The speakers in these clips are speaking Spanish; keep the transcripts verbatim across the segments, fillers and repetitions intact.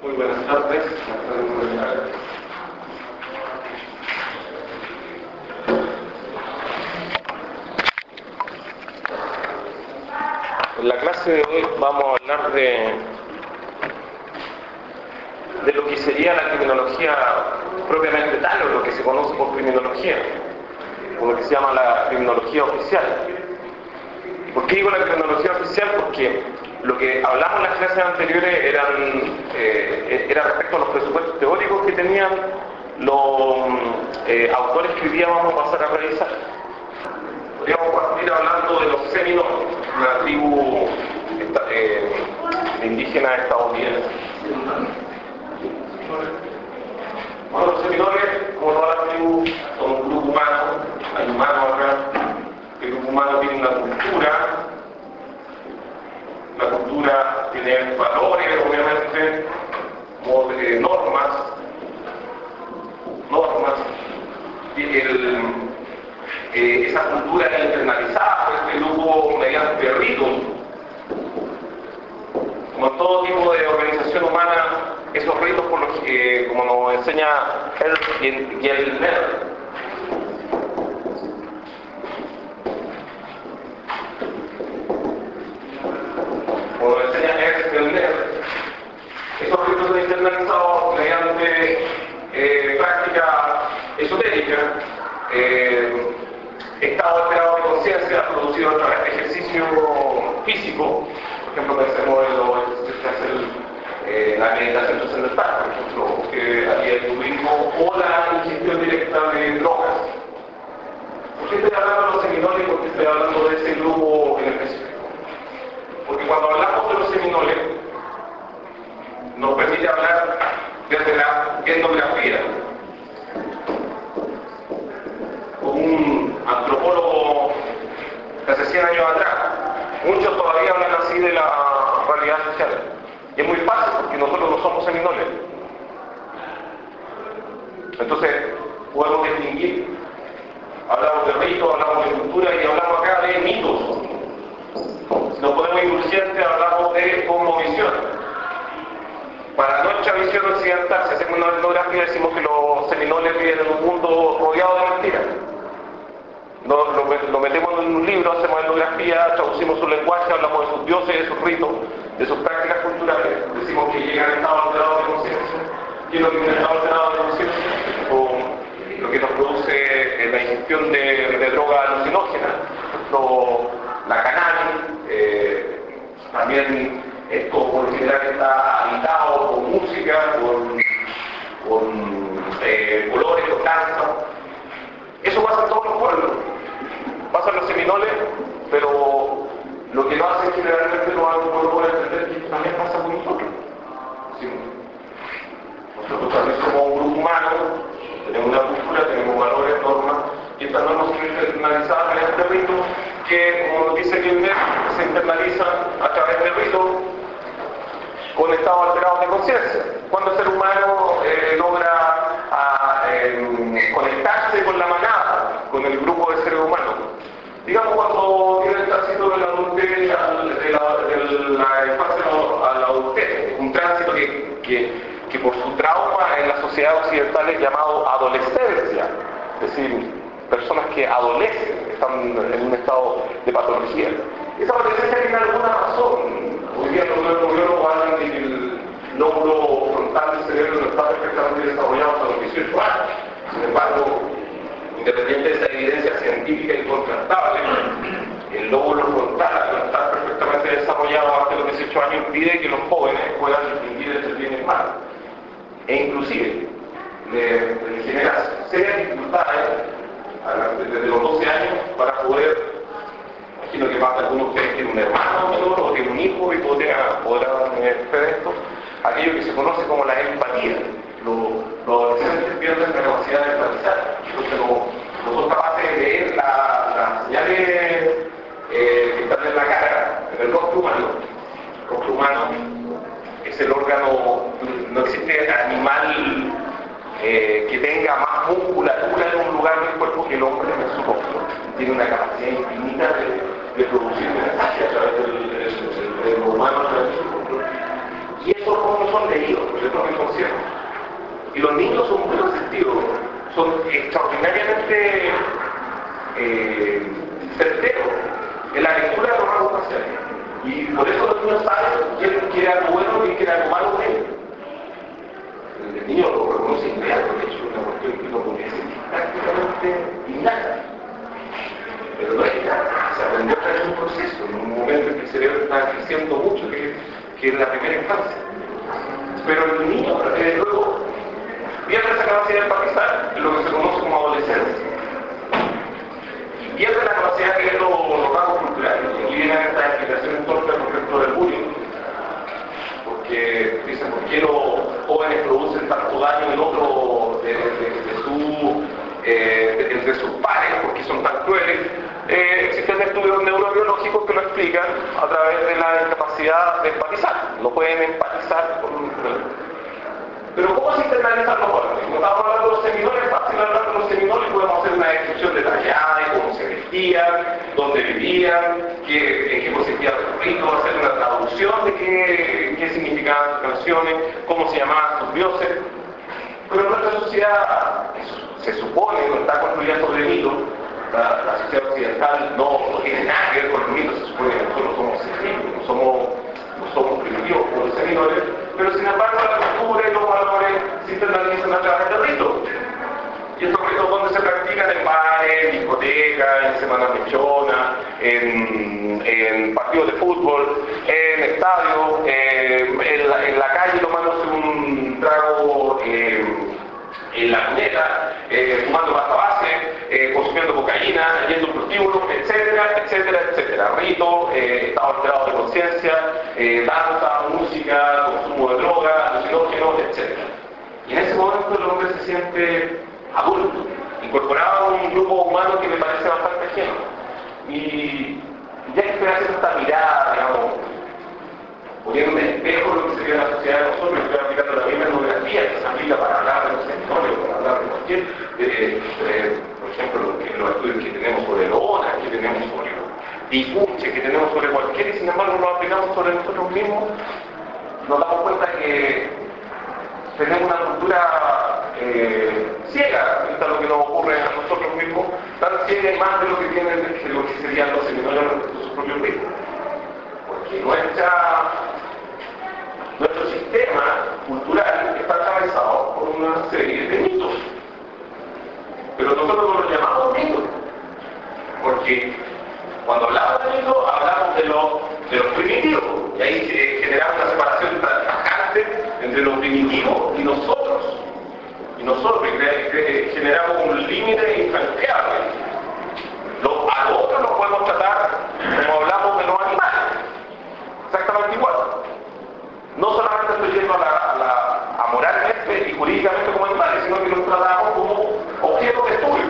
Muy buenas tardes. En la clase de hoy vamos a hablar de, de lo que sería la criminología propiamente tal, o lo que se conoce por criminología, o lo que se llama la criminología oficial. ¿Por qué digo la criminología oficial? Porque lo que hablamos en las clases anteriores eran, eh, era respecto a los presupuestos teóricos que tenían los eh, autores que hoy día vamos a pasar a revisar. Podríamos partir hablando de los seminoles, una tribu eh, indígena estadounidense. Bueno, los seminoles, como todas las tribus, son un grupo humano, hay humanos acá. El grupo humano tiene una cultura. La cultura tiene valores, obviamente, eh, normas, normas, y el, eh, esa cultura es internalizada por este grupo mediante ritos. Como en todo tipo de organización humana, esos ritos, por los que, eh, como nos enseña Herz y el Nerd, como nos enseña Herz y el Nerd, esos ritos son internalizados mediante eh, prácticas esotéricas, eh, estado alterado de conciencia producido a través de ejercicio físico. Por ejemplo, pensemos en los ejercicios que hace el, eh, la meditación trascendental, por ejemplo, que haría el budismo, o la ingestión directa de drogas. ¿Por qué estoy hablando de los seminoles y por qué estoy hablando de ese grupo en específico? Porque cuando hablamos de los seminoles, nos permite hablar desde la etnografía. Un antropólogo de hace cien años atrás, muchos todavía hablan así de la realidad social. Y es muy fácil porque nosotros no somos seminoles. Entonces, podemos distinguir. Hablamos de ritos, hablamos de cultura y hablamos acá de mitos. Si nos ponemos indulgentes, hablamos de cosmovisión. Para nuestra visión occidental, si hacemos una etnografía, decimos que los seminoles viven en un mundo rodeado de mentiras. Lo, lo, lo metemos en un libro, hacemos etnografía, traducimos su lenguaje, hablamos de sus dioses, de sus ritos, de sus prácticas culturales. Decimos que llegan a estado alterado de conciencia. ¿Qué es lo que es un estado alterado de conciencia? O lo que nos produce eh, la ingestión de, de drogas alucinógenas. Por ejemplo, la cannabis, eh, también esto por lo general está habitado con música, con, con eh, colores, con danza. Eso pasa en todos los pueblos. Pasa en los seminoles, pero lo que no hace generalmente no hay un pueblo puede entender que también pasa con nosotros. Sí. Nosotros también somos un grupo humano, tenemos una cultura, tenemos valores, normas, y estas normas son internalizadas en este rito que, como nos dice Gilmer, se internaliza a través de ritos con estados alterados de conciencia. Cuando el ser humano eh, logra a, eh, conectarse con la manada, con el grupo de seres humanos. Digamos cuando tiene el tránsito de la adultez, de la, de la infancia a la adultez, un tránsito que, que, que por su trauma en la sociedad occidental es llamado adolescencia, es decir, personas que adolecen, están en un estado de patología. Esa adolescencia tiene alguna razón. Hoy día los neurólogos hablan de que el lóbulo frontal del cerebro no está perfectamente desarrollado hasta los dieciocho años. Sin embargo, independiente de esa evidencia científica incontrastable, el lóbulo frontal, al no estar perfectamente desarrollado hasta los dieciocho años, impide que los jóvenes puedan distinguir entre el bien y el mal. E inclusive, le, le genera serias dificultades desde los doce años para poder, imagino que más de algunos de ustedes tienen un hermano menor o tienen un hijo y podrán ver esto, aquello que se conoce como la empatía. Los, los adolescentes pierden la capacidad de empatizar. Entonces no, no son capaces de leer las la señales eh, que están en la cara, en el rostro humano. El rostro humano es el órgano, no existe animal eh, que tenga más musculatura en un lugar del cuerpo que el hombre en su rostro. Tiene una capacidad infinita de, de producir mensajes a través del, del, del, del humano. Y esos no son leídos, porque no me concierto. Y los niños son muy receptivos, son extraordinariamente eh, certeros en la lectura de los rasgos faciales. Y por eso los niños saben quién quiere algo bueno y quién quiere algo malo de ellos. El niño lo reconoce inmediatamente, es una cuestión que no podría ser prácticamente innata. Pero no es nada, se aprendió a través de un proceso, en un momento en que el cerebro está creciendo mucho, que, que es la primera infancia. Pero el niño, eh, luego, pierde esa capacidad de empatizar en lo que se conoce como adolescencia. Y pierde la capacidad de ver los, los rasgos culturales. Y aquí vienen estas explicaciones torpes respecto del bullying. Porque dicen, ¿por qué los jóvenes producen tanto daño en otro de, de, de, de su, eh, de, entre sus pares? ¿Por qué son tan crueles? Eh, existen estudios neurobiológicos que lo explican a través de la incapacidad de empatizar. No pueden empatizar con... Pero ¿cómo se internalizan los valores? Como estamos hablando de los seminoles, es fácil hablar de los seminoles, podemos hacer una descripción detallada de cómo se vestían, dónde vivían, qué, en qué consistía el rito, hacer una traducción de qué, qué significaban sus canciones, cómo se llamaban sus dioses. Pero nuestra sociedad se supone, no está construida sobre mitos. La, la sociedad occidental no, no tiene nada que ver con el mito, se supone que nosotros somos científicos, no somos, no somos primitivos como los seminoles, pero sin embargo la cultura y los valores se internalizan a través de ritos. Y estos ritos donde se practican en bares, en discotecas, en semanas mechonas, en, en partidos de fútbol, en estadios, eh, en, la, en la calle tomándose un trago eh, en la cuneta, eh, fumando pasta base, eh, consumiendo cocaína, yendo a un prostíbulo, etcétera, etcétera, etcétera. Rito, eh, estado alterado de conciencia, eh, danza, música, consumo de droga, alucinógenos, etcétera. Y en ese momento el hombre se siente adulto, incorporado a un grupo humano que me parece bastante ajeno. Y ya que estoy haciendo esta mirada, digamos, poniendo en espejo lo que sería la sociedad de nosotros, estoy aplicando la misma etnografía que se aplica para hablar de los territorios, para hablar de cualquier, eh, eh, por ejemplo, los, que, los estudios que tenemos sobre Loona, que tenemos sobre Ticuche, que tenemos sobre cualquiera, y sin embargo lo aplicamos sobre nosotros mismos, nos damos cuenta que tenemos una cultura eh, ciega frente a lo que nos ocurre a nosotros mismos, tan ciega y más de lo que tienen de lo que serían los seminarios respecto a sus propios ritmos. Porque nuestra, nuestro sistema cultural está atravesado por una serie de mitos. Pero nosotros no los llamamos mitos, porque cuando hablamos de mitos, hablamos de lo, de lo primitivo, y ahí se genera una separación tajante entre lo primitivo y nosotros. Y nosotros que, que generamos un límite infranqueable. Lo, a lo otro lo podemos tratar como hablamos de los animales. Exactamente igual. No solamente estoy yendo a, la, a, la, a moralmente y jurídicamente como animales, sino que los tratamos como objetos de estudio.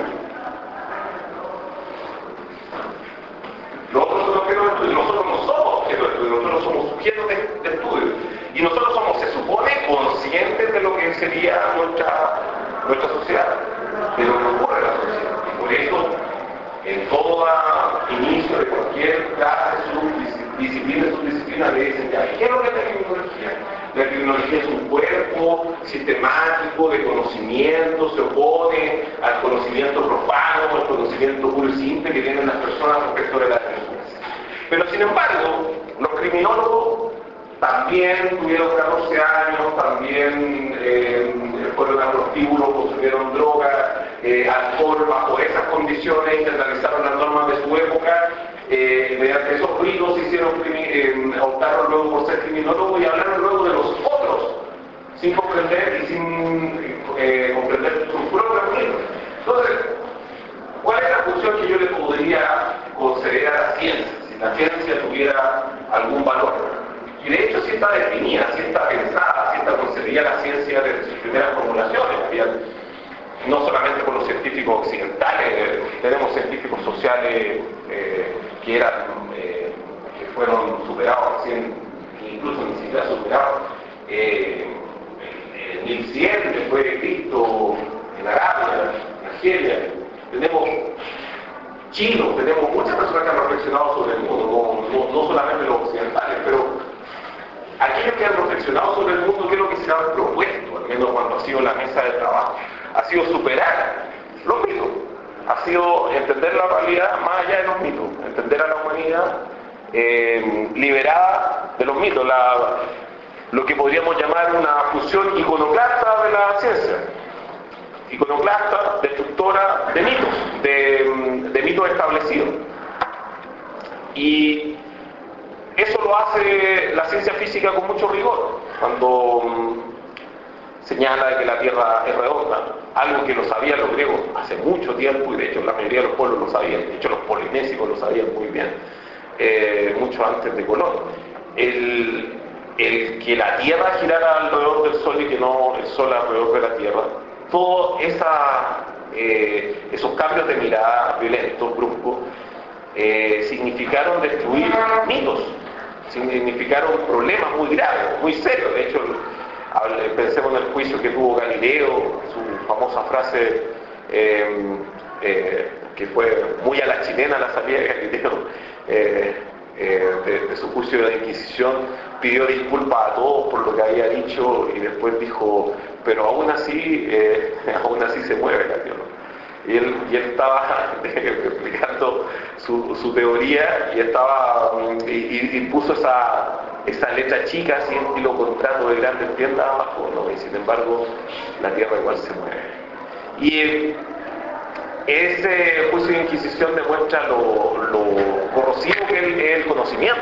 Nosotros, son objetos de estudio. Nosotros no somos objetos de estudio, nosotros somos sujetos de, de estudio. Y nosotros somos, se supone, conscientes de lo que sería nuestra, nuestra sociedad, de lo que ocurre en la sociedad. Y por eso, en todo inicio de cualquier clase, subdisciplina, subdisciplina, le dicen ya, ¿qué es lo que es la criminología? La criminología es un cuerpo sistemático de conocimiento, se opone al conocimiento profano, al conocimiento puro y simple que tienen las personas respecto de la delincuencia. Pero sin embargo, los criminólogos también tuvieron catorce años, también eh, fueron a prostíbulos, consumieron droga, eh, alcohol, bajo esas condiciones, internalizaron las normas de su época, eh, mediante esos ritos hicieron, eh, optaron luego por ser criminólogos y hablaron luego de los otros, sin comprender y sin eh, comprender sus propios ritos. Entonces, ¿cuál es la función que yo le podría conceder a la ciencia, si la ciencia tuviera algún valor? Y de hecho sí está definida, sí está pensada, sí está concebida la ciencia desde sus primeras formulaciones. No solamente por los científicos occidentales, eh, tenemos científicos sociales eh, que, eran, eh, que fueron superados recién, incluso ni siquiera superados. Eh, en mil cien después de Cristo, en Arabia, en Argelia, tenemos chinos, tenemos muchas personas que han reflexionado sobre el mundo, no, no, no solamente los occidentales, pero aquellos que han reflexionado sobre el mundo, ¿qué es lo que se han propuesto, al menos cuando ha sido la mesa de trabajo? Ha sido superar los mitos, ha sido entender la realidad más allá de los mitos, entender a la humanidad eh, liberada de los mitos, la, lo que podríamos llamar una fusión iconoclasta de la ciencia, iconoclasta, destructora de mitos, de, de mitos establecidos. Y eso lo hace la ciencia física con mucho rigor, cuando um, señala de que la Tierra es redonda, algo que lo sabían los griegos hace mucho tiempo, y de hecho la mayoría de los pueblos lo sabían, de hecho los polinesios lo sabían muy bien, eh, mucho antes de Colón. El, el que la Tierra girara alrededor del Sol y que no el Sol alrededor de la Tierra, todos eh, esos cambios de mirada violentos, bruscos, eh, significaron destruir mitos, significaron problemas muy graves, muy serios. De hecho, pensemos en el juicio que tuvo Galileo, su famosa frase eh, eh, que fue muy a la chilena la salida de Galileo, eh, eh, de, de su juicio de la Inquisición, pidió disculpas a todos por lo que había dicho y después dijo, pero aún así, eh, aún así se mueve la Tierra. Y él, y él estaba explicando su, su teoría y estaba y, y, y puso esa, esa letra chica así en estilo contrato de grandes tiendas abajo, ¿no? Y sin embargo la Tierra igual se mueve. Y ese juicio de Inquisición demuestra lo, lo corrosivo que es el conocimiento,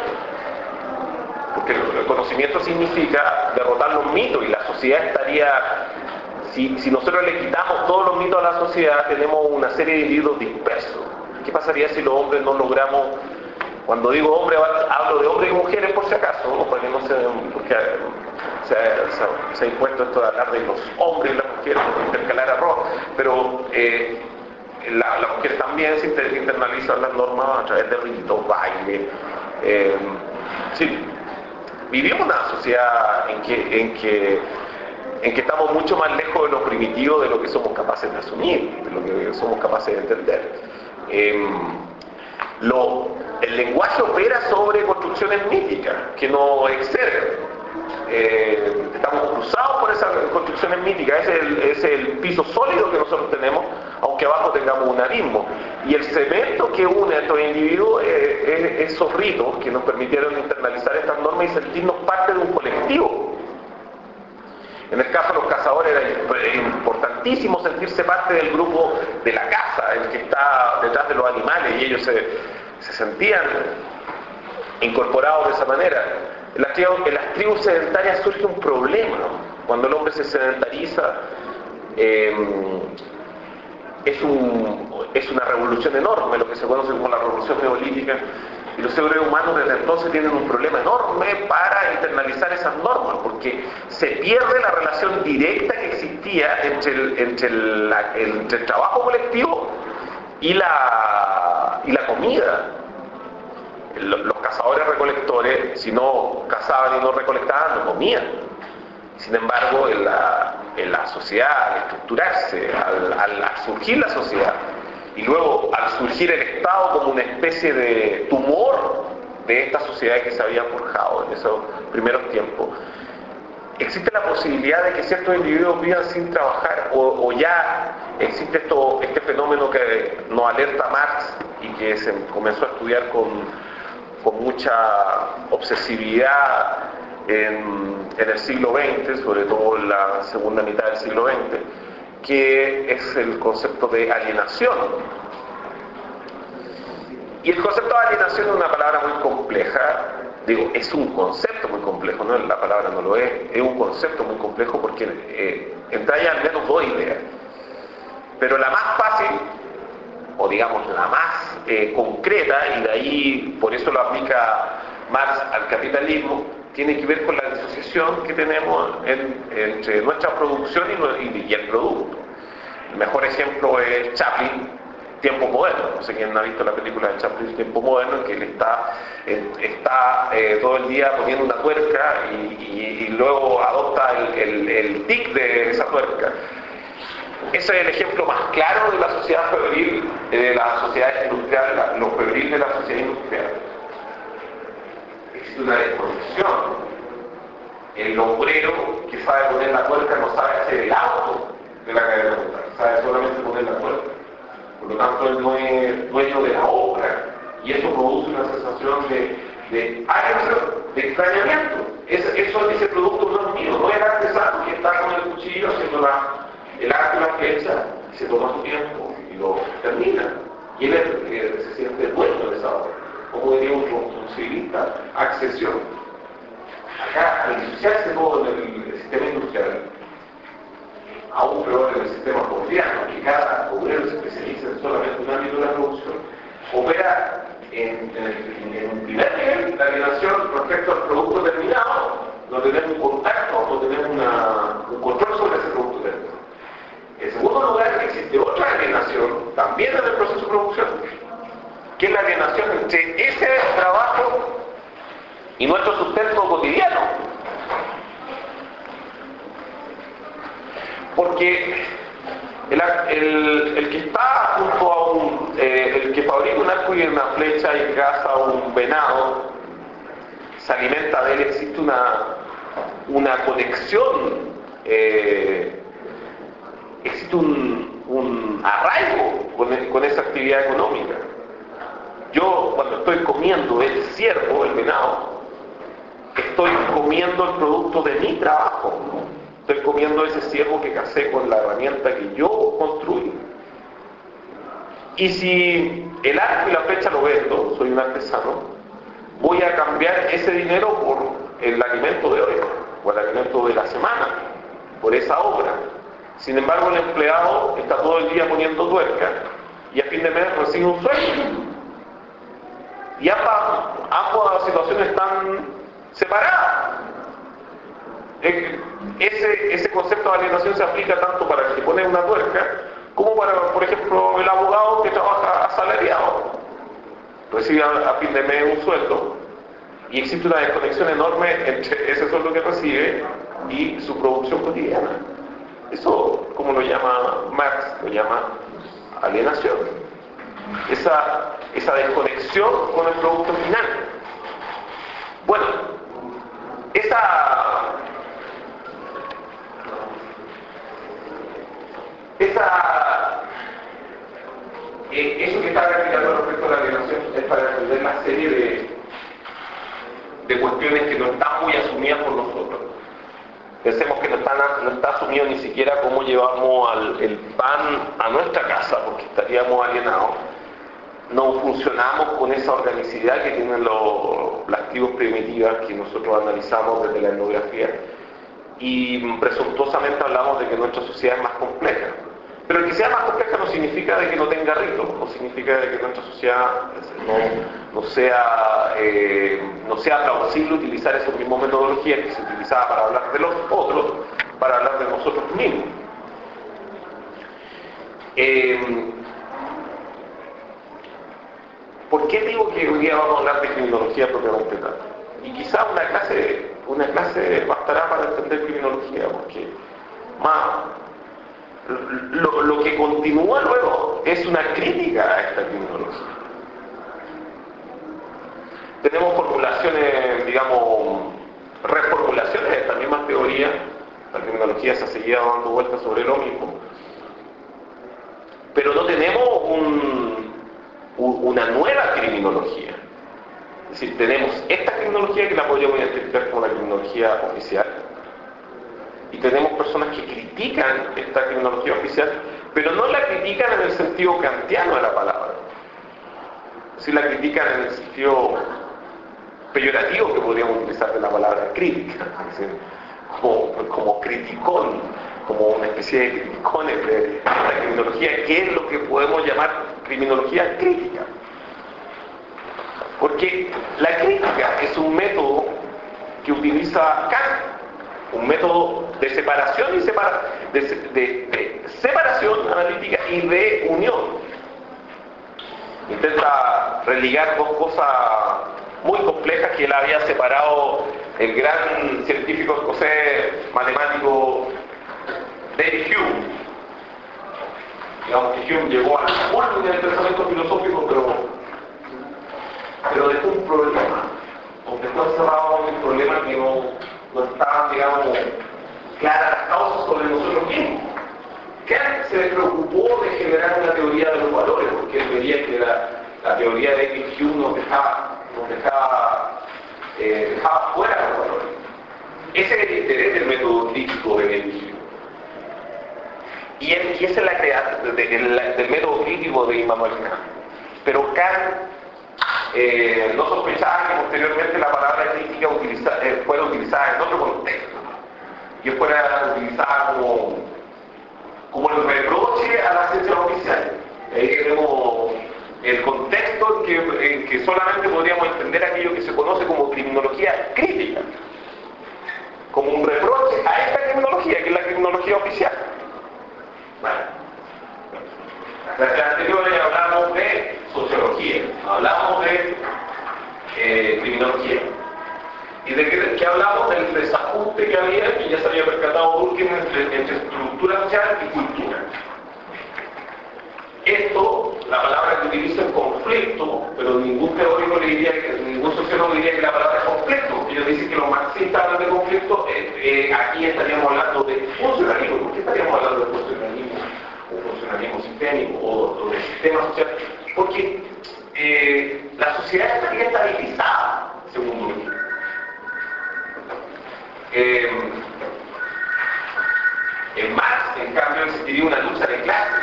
porque el conocimiento significa derrotar los mitos, y la sociedad estaría... Si, si nosotros le quitamos todos los mitos a la sociedad, tenemos una serie de individuos dispersos. ¿Qué pasaría si los hombres no logramos, cuando digo hombre, hablo de hombres y mujeres por si acaso, ¿no? Porque, no se, porque se, se, se ha impuesto esto de hablar de los hombres y las mujeres, intercalar arroz, pero eh, la, las mujeres también se internalizan las normas a través de ritos, baile. Eh, sí, vivimos una sociedad en que... En que en que estamos mucho más lejos de lo primitivo de lo que somos capaces de asumir, de lo que somos capaces de entender. Eh, lo, el lenguaje opera sobre construcciones míticas que nos exceden. Eh, estamos cruzados por esas construcciones míticas, ese es, el, es el piso sólido que nosotros tenemos, aunque abajo tengamos un abismo. Y el cemento que une a estos individuos es, es esos ritos que nos permitieron internalizar estas normas y sentirnos parte de un colectivo. En el caso de los cazadores era importantísimo sentirse parte del grupo de la caza, el que está detrás de los animales, y ellos se, se sentían incorporados de esa manera. En las, tribus, en las tribus sedentarias surge un problema. Cuando el hombre se sedentariza, eh, es, un, es una revolución enorme, lo que se conoce como la revolución neolítica. Y los seres humanos desde entonces tienen un problema enorme para internalizar esas normas, porque se pierde la relación directa que existía entre el, entre el, la, el, entre el trabajo colectivo y la, y la comida. Los cazadores recolectores, si no cazaban y no recolectaban, no comían. Sin embargo, en la, en la sociedad, al estructurarse, al, al, al surgir la sociedad, y luego al surgir el Estado como una especie de tumor de esta sociedad que se había forjado en esos primeros tiempos, existe la posibilidad de que ciertos individuos vivan sin trabajar, o, o ya existe esto, este fenómeno que nos alerta Marx y que se comenzó a estudiar con, con mucha obsesividad en, en el siglo veinte, sobre todo en la segunda mitad del siglo veinte, que es el concepto de alienación. Y el concepto de alienación es una palabra muy compleja, digo, es un concepto muy complejo, no la palabra no lo es, es un concepto muy complejo porque eh, entraña al menos dos ideas. Pero la más fácil, o digamos la más eh, concreta, y de ahí por eso lo aplica Marx al capitalismo, tiene que ver con la disociación que tenemos en, entre nuestra producción y, y, y el producto. El mejor ejemplo es Chaplin, Tiempo Moderno. No sé quién ha visto la película de Chaplin, Tiempo Moderno, en que él está, eh, está eh, todo el día poniendo una tuerca y, y, y luego adopta el, el, el tic de esa tuerca. Ese es el ejemplo más claro de la sociedad febril, de la sociedad industrial, lo febril de la sociedad industrial. Es una desconexión El obrero que sabe poner la tuerca no sabe hacer el auto de la cadena montada, sabe solamente poner la tuerca. Por lo tanto, él no es dueño de la obra y eso produce una sensación de, de, de extrañamiento. Es, eso, ese producto no es mío, no es el artesano que está con el cuchillo haciendo la, el arco y la flecha y se toma su tiempo y lo termina. Y él es, eh, se siente dueño de esa obra. Como diría un, un civilista, accesión. Acá, al disociarse todo en el sistema industrial, aún peor en el sistema cotidiano, que cada obrero se especializa en solamente un ámbito de la producción, opera en, en, en un primer nivel la alienación respecto al producto terminado, donde tenemos un contacto, donde tenemos una, un control sobre ese producto terminado. En segundo lugar, existe otra alienación, también en el proceso de producción, que es la alienación entre ese trabajo y nuestro sustento cotidiano. Porque el, el, el que está junto a un, eh, el que fabrica un arco y una flecha y caza un venado, se alimenta de él, existe una, una conexión, eh, existe un, un arraigo con, el, con esa actividad económica. Yo cuando estoy comiendo el ciervo, el venado, estoy comiendo el producto de mi trabajo, ¿no? Estoy comiendo ese ciervo que cacé con la herramienta que yo construí. Y si el arco y la flecha lo vendo, soy un artesano, voy a cambiar ese dinero por el alimento de hoy, o el alimento de la semana, por esa obra. Sin embargo, el empleado está todo el día poniendo tuerca y a fin de mes recibe un sueldo. Y ambas, ambas situaciones están separadas. Ese, ese concepto de alienación se aplica tanto para el que pone una tuerca como para, por ejemplo, el abogado que trabaja asalariado. Recibe a, a fin de mes un sueldo y existe una desconexión enorme entre ese sueldo que recibe y su producción cotidiana. Eso, como lo llama Marx, lo llama alienación. Esa, esa desconexión con el producto final. Bueno, esa... Esa, eh, eso que está explicando respecto a la alienación es para entender una serie de, de cuestiones que no están muy asumidas por nosotros. Pensemos que no, están, no está asumido ni siquiera cómo llevamos al, el pan a nuestra casa, porque estaríamos alienados. No funcionamos con esa organicidad que tienen los, las tribus primitivas que nosotros analizamos desde la etnografía. Y presuntuosamente hablamos de que nuestra sociedad es más compleja. Pero el que sea más compleja no significa de que no tenga ritos, no significa de que nuestra sociedad no, no, sea, eh, no sea plausible utilizar esas mismas metodologías que se utilizaban para hablar de los otros, para hablar de nosotros mismos. Eh, ¿Por qué digo que hoy día vamos a hablar de criminología propiamente tal? Y quizá una clase, una clase bastará para entender criminología, porque más, lo, lo que continúa luego es una crítica a esta criminología. Tenemos formulaciones, digamos, reformulaciones de esta misma teoría. La criminología se ha seguido dando vueltas sobre lo mismo. Pero no tenemos un, un, una nueva criminología. Es decir, tenemos esta criminología que la podríamos identificar como la criminología oficial. Y tenemos personas que critican esta criminología oficial, pero no la critican en el sentido kantiano de la palabra. Sí la critican en el sentido peyorativo que podríamos utilizar de la palabra crítica. Es decir, como, como criticón, como una especie de criticones de esta criminología, que es lo que podemos llamar criminología crítica. Porque la crítica es un método que utiliza Kant, un método de separación y separa, de, de, de separación analítica y de unión. Intenta religar dos cosas muy complejas que él había separado el gran científico escocés matemático David Hume. Digamos que Hume llegó al punto del pensamiento filosófico, pero, pero dejó un problema, porque está encerrado en un problema que no, no estaban, digamos, claras las causas sobre nosotros mismos. Kant se preocupó de generar una teoría de los valores, porque él veía que la, la teoría de X Q nos dejaba, nos dejaba, eh, dejaba fuera los valores. Ese es el interés del método crítico de X Q. Y, él, y esa es la creación de, de, de, del método crítico de Immanuel Kant. Pero Kant eh, no sospechaba que posteriormente la palabra crítica utiliza, eh, fuera utilizada en otro contexto, y fuera utilizada como, como el reproche a la ciencia oficial. Ahí tenemos el contexto en que, en que solamente podríamos entender aquello que se conoce como criminología crítica, como un reproche a esta criminología, que es la criminología oficial. Bueno, la clase anterior hablamos de sociología, hablamos de eh, criminología. ¿Y de qué, qué hablamos? Del desajuste que había, que ya se había percatado Durkheim, entre, entre estructura social y cultura. Esto, la palabra que utiliza es conflicto, pero ningún teórico le diría, que, ningún sociólogo diría que la palabra es conflicto. Ellos dicen que los marxistas hablan de conflicto, eh, eh, aquí estaríamos hablando de funcionalismo. ¿Por qué estaríamos hablando de funcionalismo o funcionalismo sistémico o, o de sistema social? Porque eh, la sociedad estaría estabilizada, según Durkheim. Eh, en Marx, en cambio, existiría una lucha de clases.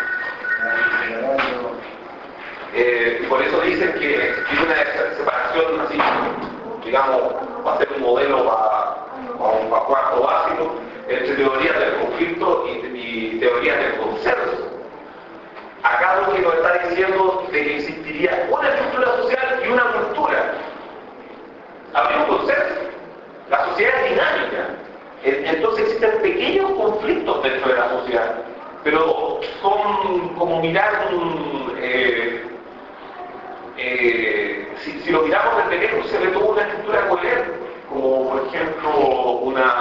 Eh, por eso dicen que existiría una separación así, digamos, va a ser un modelo para un cuarto básico entre teorías del conflicto y, y teorías del consenso. Acá lo que nos está diciendo de que existiría una estructura social y una cultura. Habría un consenso. La sociedad es dinámica. Entonces existen pequeños conflictos dentro de la sociedad, pero son como mirar un... Eh, eh, si, si lo miramos desde lejos se ve toda una estructura coherente, como por ejemplo una,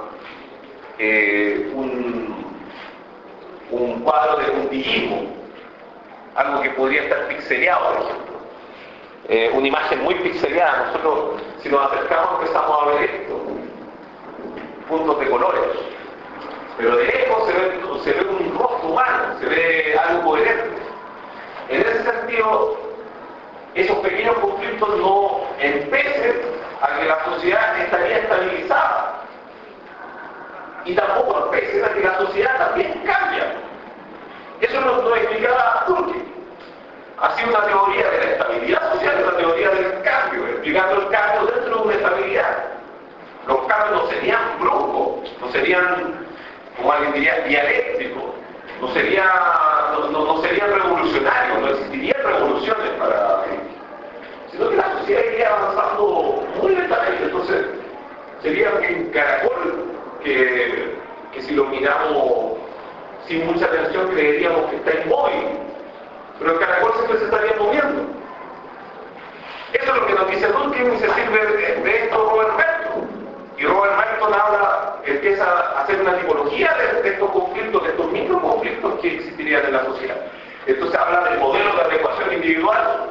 eh, un, un cuadro de puntillismo, algo que podría estar pixeleado, por ejemplo. Eh, una imagen muy pixeleada. Nosotros, si nos acercamos, empezamos a ver esto, puntos de colores, pero de lejos se ve, se ve un rostro humano, se ve algo coherente. En ese sentido, esos pequeños conflictos no impiden a que la sociedad estaría estabilizada, y tampoco impiden a que la sociedad también cambia. Eso nos lo explicaba Durkheim. Ha sido una teoría de la estabilidad social, una teoría del cambio, explicando el cambio dentro de una estabilidad. Los cambios no serían bruscos, no serían, como alguien diría, dialécticos, no, sería, no, no, no serían revolucionarios, no existirían revoluciones para ellos, sino que la sociedad iría avanzando muy lentamente. Entonces sería un caracol que, que si lo miramos sin mucha atención creeríamos que está inmóvil, pero el caracol siempre se estaría moviendo. Eso es lo que nos dice Durkheim, y se sirve de, de esto Robert Merton. Y Robert Merton habla, empieza a hacer una tipología de, de estos conflictos, de estos microconflictos que existirían en la sociedad. Entonces habla del modelo de adecuación individual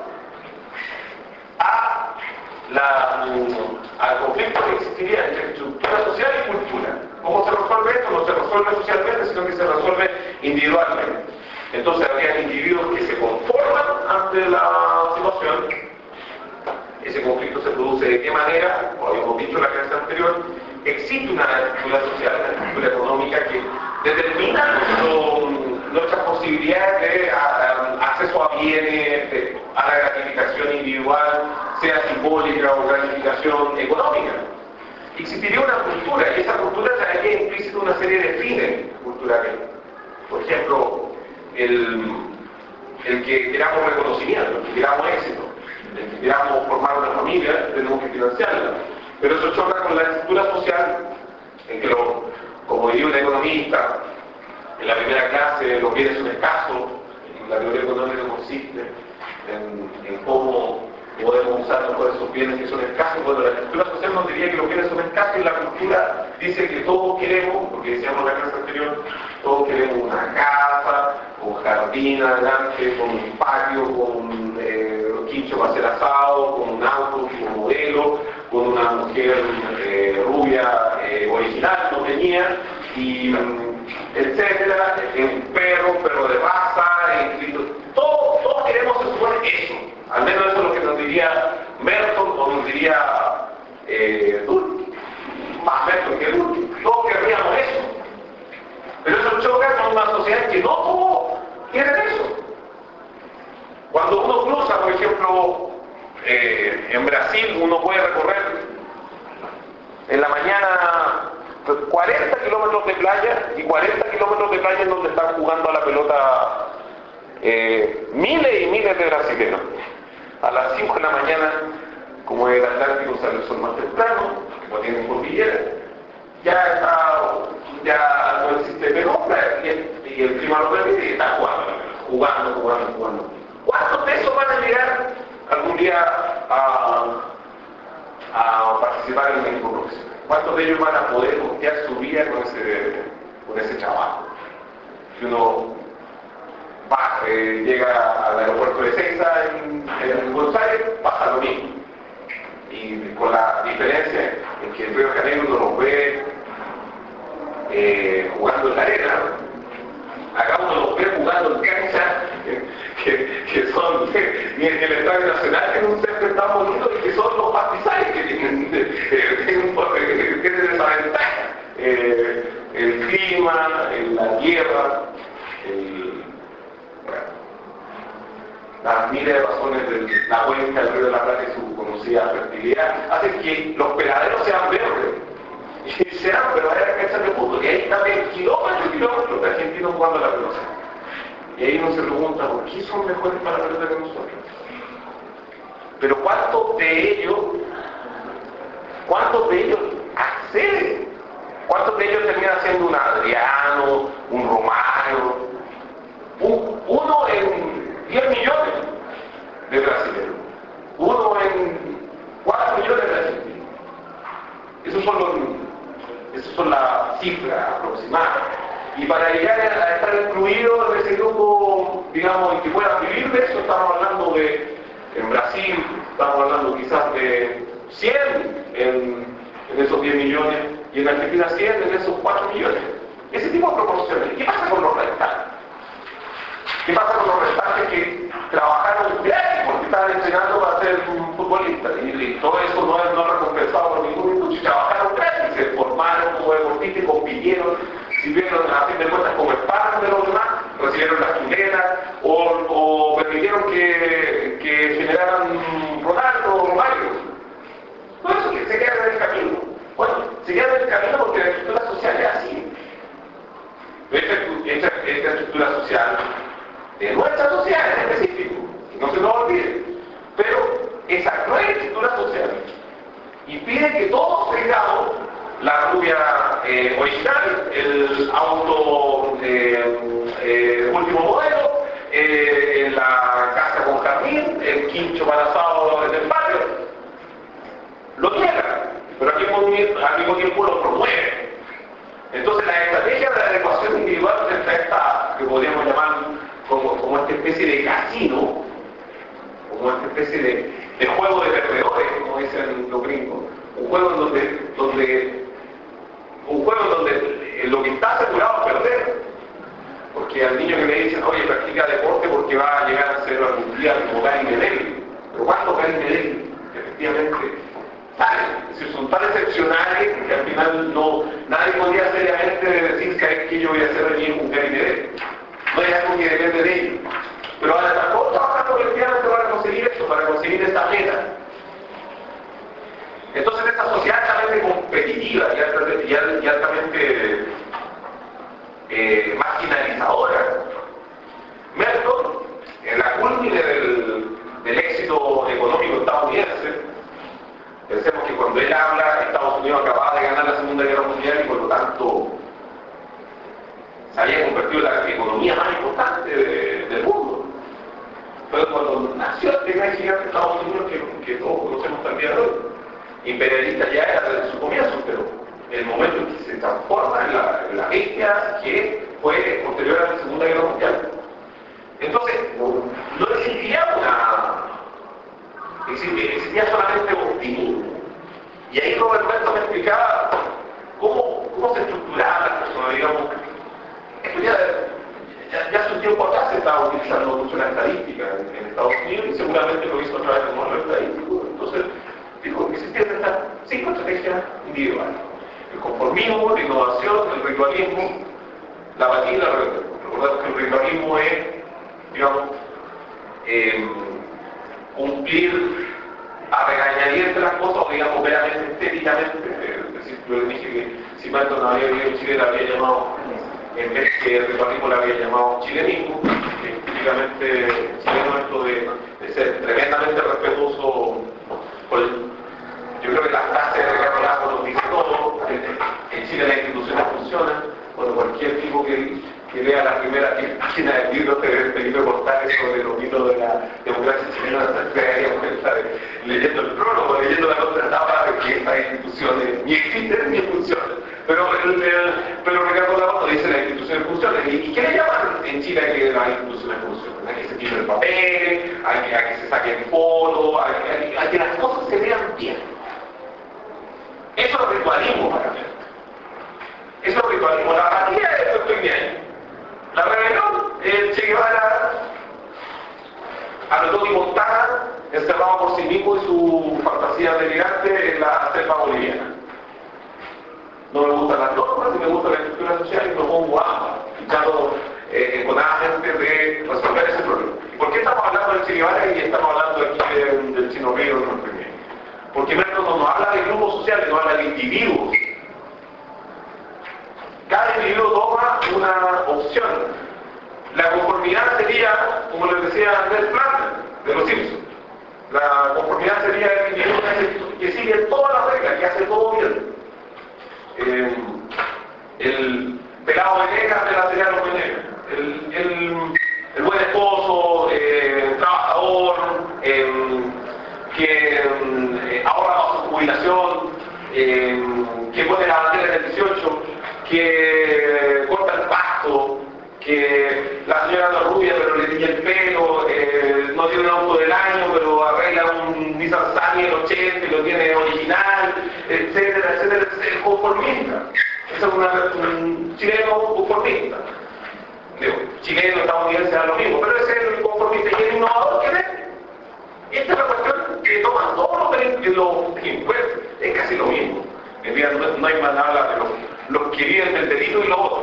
a la, al conflicto que existiría entre estructura social y cultura. ¿Cómo se resuelve esto? No se resuelve socialmente, sino que se resuelve individualmente. Entonces habría individuos que se conforman ante la situación. Ese conflicto se produce de qué manera, como habíamos dicho en la clase anterior, existe una estructura social, una estructura económica que determina nuestro, nuestras posibilidades de a, a, acceso a bienes, de, a la gratificación individual, sea simbólica o gratificación económica. Existiría una cultura, y esa cultura traería implícito una serie de fines culturales. Por ejemplo, el, el que queramos reconocimiento, el que queramos éxito, el que queramos formar una familia, tenemos que financiarla. Pero eso choca con la estructura social, en que, lo, como diría un economista, en la primera clase los bienes son escasos, y la teoría económica consiste en, en cómo podemos usar mejor esos bienes que son escasos. Bueno, la estructura social nos diría que los bienes son escasos, y la cultura dice que todos queremos, porque decíamos en la clase anterior, todos queremos una casa, con jardín adelante, con un patio, con eh, quincho para hacer asado, con un auto, con un modelo, con una mujer eh, rubia eh, original, no tenía, y etcétera, un perro, un perro de raza, inscrito. Todos, todos queremos suponer eso. Al menos eso es lo que nos diría Merton o nos diría eh, Durkheim. Más Merton que Durkheim. Todos querríamos eso. Pero eso choca con una sociedad que no todos quieren eso. Cuando uno cruza, por ejemplo, eh, en Brasil, uno puede recorrer en la mañana cuarenta kilómetros de playa y cuarenta kilómetros de playa en donde están jugando a la pelota eh, miles y miles de brasileños. A las cinco de la mañana, como el Atlántico sale el sol más temprano, que no tienen cordillera, ya está, ya no existe penumbra y el, y el clima lo permite y está jugando, jugando, jugando, jugando. ¿Cuántos de esos van a llegar algún día a, a participar en el equipo profesional? ¿Cuántos de ellos van a poder costear su vida con ese, con ese trabajo? Si uno va, eh, llega al aeropuerto de Ezeiza en, en Buenos Aires, pasa lo mismo. Y con la diferencia en que en Río de Janeiro uno los ve eh, jugando en la arena, acá uno los ve jugando en canchas que, que son, ni en el Estadio Nacional, que es un centro tan bonito, y que son los pastizales que tienen, eh, tienen, eh, tienen esa ventaja. Eh, el clima, el, la tierra, el, bueno, las miles de razones de la cuenca del Río de la Plata y su conocida fertilidad, hacen que los peladeros sean verdes. Y sean verdaderas canchas de fútbol. Y ahí están kilómetros y kilómetros de argentinos jugando la pelota. Y ahí uno se pregunta, ¿por qué son mejores para la pelota que nosotros? Pero ¿cuántos de ellos, cuántos de ellos acceden? ¿Cuántos de ellos terminan siendo un Adriano, un Romario? Un, uno en diez millones de brasileños. Uno en cuatro millones de argentinos. Esos son los, esas son las cifras aproximadas. Y para llegar a estar incluido en ese grupo, digamos, y que puedan vivir de eso, estamos hablando de, en Brasil, estamos hablando quizás de cien en, en esos diez millones, y en Argentina cien en esos cuatro millones. Ese tipo de proporciones. ¿Qué pasa con los restantes? ¿Qué pasa con los restantes que trabajaron gratis porque estaban entrenando para ser un futbolista? Y, y todo eso no es, no es recompensado por ningún industria. Trabajaron gratis, se formaron como deportistas, compitieron, sirvieron a fin de cuentas como esparros de los demás, recibieron las chilenas o, o permitieron que, que generaran Ronaldo o Romario. Todo eso que se queda en el camino. Bueno, se queda en el camino porque la estructura social es así. Esta, esta, esta estructura social de nuestra sociedad en específico, no se nos olvide, pero esa no es estructura social y pide que todos tengamos la rubia eh, original, el auto eh, eh, último modelo, eh, la casa con jardín, el quincho para asado en el patio. Lo niega, pero al mismo, al mismo tiempo lo promueve. Entonces la estrategia de la adecuación individual frente a esta, que podríamos llamar como, como esta especie de casino, como esta especie de, de juego de perdedores, como dicen los gringos, un juego en donde, donde un juego en donde lo que está asegurado es perder, porque al niño que le dicen, oye, practica deporte porque va a llegar a ser algún día como Gary Medel, pero ¿cuándo Gary Medel? Efectivamente sale, es decir, son tan excepcionales que al final no, nadie podría seriamente decir que, que yo voy a hacer allí un Gary Medel. No hay algo que depende de ellos. Pero ahora estamos trabajando colectivamente para conseguir eso, para conseguir esta meta. Entonces esta sociedad altamente competitiva y altamente, y altamente eh, marginalizadora. Merton, en la culmine del, del éxito económico estadounidense, pensemos que cuando él habla, Estados Unidos acababa de ganar la Segunda Guerra Mundial y por lo tanto se había convertido en la economía más importante de, del mundo. Pero cuando nació el primer gigante de Estados Unidos, que, que todos conocemos hasta el día de hoy, imperialista ya era desde su comienzo, pero el momento en que se transforma en la, en la bestia que fue posterior a la Segunda Guerra Mundial. Entonces, no existía una, existía solamente optimismo. Y ahí Roberto me explicaba cómo, cómo se estructuraba la persona, digamos. Esto ya, ya, ya hace un tiempo acá se estaba utilizando mucho la estadística en, en Estados Unidos y seguramente lo hizo a través de un modelo estadístico. Entonces, dijo que existían estas cinco estrategias individuales: el conformismo, la innovación, el ritualismo, la apatía y la rebelión. Recordemos que el ritualismo es, digamos, eh, cumplir a regañadientes de las cosas, o digamos, meramente estéticamente. Es decir, yo le dije que si Milton había vivido en Chile, la había llamado, en vez que el ritualismo la había llamado chilenismo, que es típicamente chileno esto de, de ser tremendamente respetuoso por el, yo creo que la frase de Ricardo Lago nos dice todo. En Chile las instituciones funcionan. Bueno, cualquier tipo que, que lea la primera página del libro de Felipe Portales sobre los mitos de la democracia chilena se daría cuenta de, leyendo el prólogo, leyendo la contratapa, de que estas instituciones ni existen ni funcionan. Pero, el, el, pero Ricardo Lago nos dice que las instituciones funcionan. ¿Y, ¿Y qué le llaman en Chile a que las instituciones funcionan? A que se tiren el papel, a que, a que se saquen fotos, a, a, a que las cosas se vean bien. Eso es ritualismo para mí. Eso es ritualismo. La apatía es esto estoy bien. La rebelión, el Che Guevara anotó y Montana encerrado por sí mismo y su fantasía delirante en la selva boliviana. No me gustan las normas, ni me gusta la estructura social y propongo ambas, luchando eh, enconadamente de resolver ese problema. ¿Y por qué estamos hablando del Che Guevara y estamos hablando aquí del, del Chino Río de nuestro primer? Porque Merton no nos habla de grupos sociales, nos habla de individuos. Cada individuo toma una opción. La conformidad sería, como les decía Ned Flanders, de los Simpsons. La conformidad sería el individuo que, hace, que sigue todas las reglas, que hace todo bien. Eh, el pelado Venegas de la serie Los Venegas. El, el, el buen esposo, eh, trabajador, eh, que eh, ahorra para su jubilación, eh, que pone la bandera del dieciocho, que corta el pasto, que la señora no es rubia pero le tiñe el pelo, eh, no tiene un auto del año pero arregla un Nissan Sunny del ochenta y lo tiene original, etcétera, etcétera, el conformista. Eso es una, un chileno conformista. Digo, chileno, estadounidense da lo mismo, pero ese es el conformista y el innovador que ve. Esta es la cuestión que toman todos los delincuentes, es casi lo mismo. En realidad no, no hay más nada de los, los que viven del delito y los otros.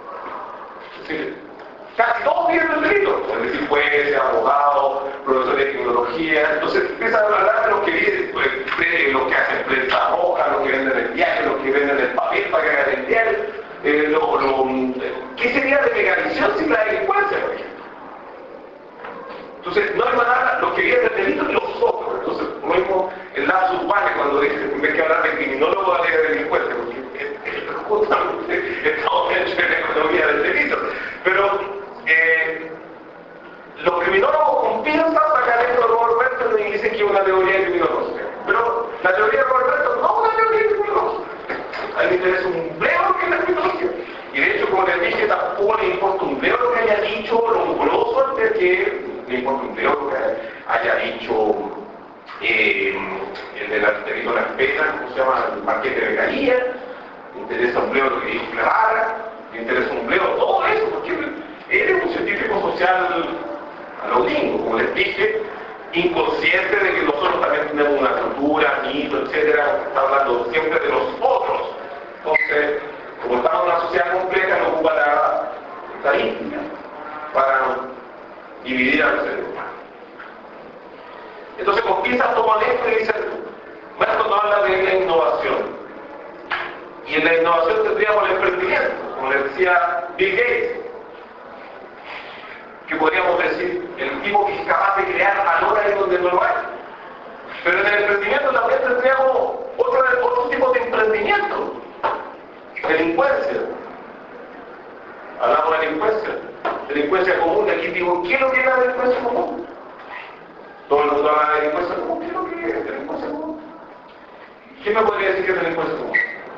Es decir, casi todos viven del delito, es decir, jueces, abogados, profesores de tecnología. Entonces empiezan a hablar de los que viven, pues, de los que hacen prensa roja, los que venden el diario, los que venden el papel para que hagan el diario. Eh, lo, lo, ¿Qué sería de legalización sin la delincuencia, por ejemplo? Entonces, no hay nada, los que viven del delito y los otros. Entonces, lo mismo el lapsus urbano cuando dice, en vez que hablar de criminólogo, hablar de delincuente, porque justamente estamos hechos en la economía del delito. Pero eh, los criminólogos comienzan a sacar esto de Robert Merton y dicen que es una teoría de criminología. Pero la teoría de Robert Merton no es una teoría de criminología. A él le interesa un bleo lo que es la criminología. Y de hecho, como les dije, tampoco le importa un bleo lo que haya dicho Lombroso antes que le importa un bleo lo que haya dicho eh, el de la delito de la espesa, ¿cómo se llama? El Marqués de Becaría. Le interesa un bleo lo que dijo Clara, le interesa un bleo todo eso, porque él es un científico social a lo gringo, como les dije, inconsciente de que nosotros también tenemos una cultura, mito, etcétera, está hablando siempre de los otros. Entonces, como estamos en una sociedad compleja, no ocupa la estadística para dividir a los seres humanos. Entonces, con piezas toman esto y dicen, Merton no habla de la innovación. Y en la innovación tendríamos el emprendimiento, como les decía Bill Gates, que podríamos decir, el tipo que es capaz de crear valor ahí donde no lo hay. Pero en el emprendimiento también tendríamos otro, otro tipo de emprendimiento. Delincuencia. Hablamos de delincuencia. Delincuencia común. Aquí digo, ¿qué es lo que es la delincuencia común? Todo el mundo habla de delincuencia común. ¿Qué es lo que es delincuencia común? ¿Quién me podría decir que es delincuencia común?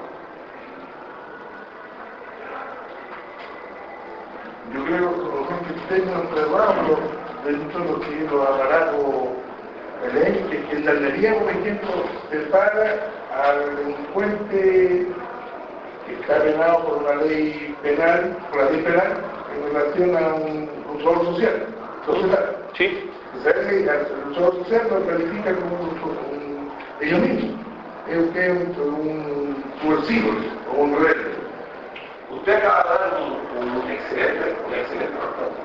Yo creo que por ejemplo tengo encerrado dentro de lo que es los aparatos La ley que gendarmería, por ejemplo, separa al delincuente que está penado por una ley penal, por la ley penal, en relación a un control social, societario. Sí. Esa ley, el control social lo califica como un, un, ellos mismos. Es usted un, un subversivo o un rebelde. Usted acaba de dar un, un excelente, un excelente reporte.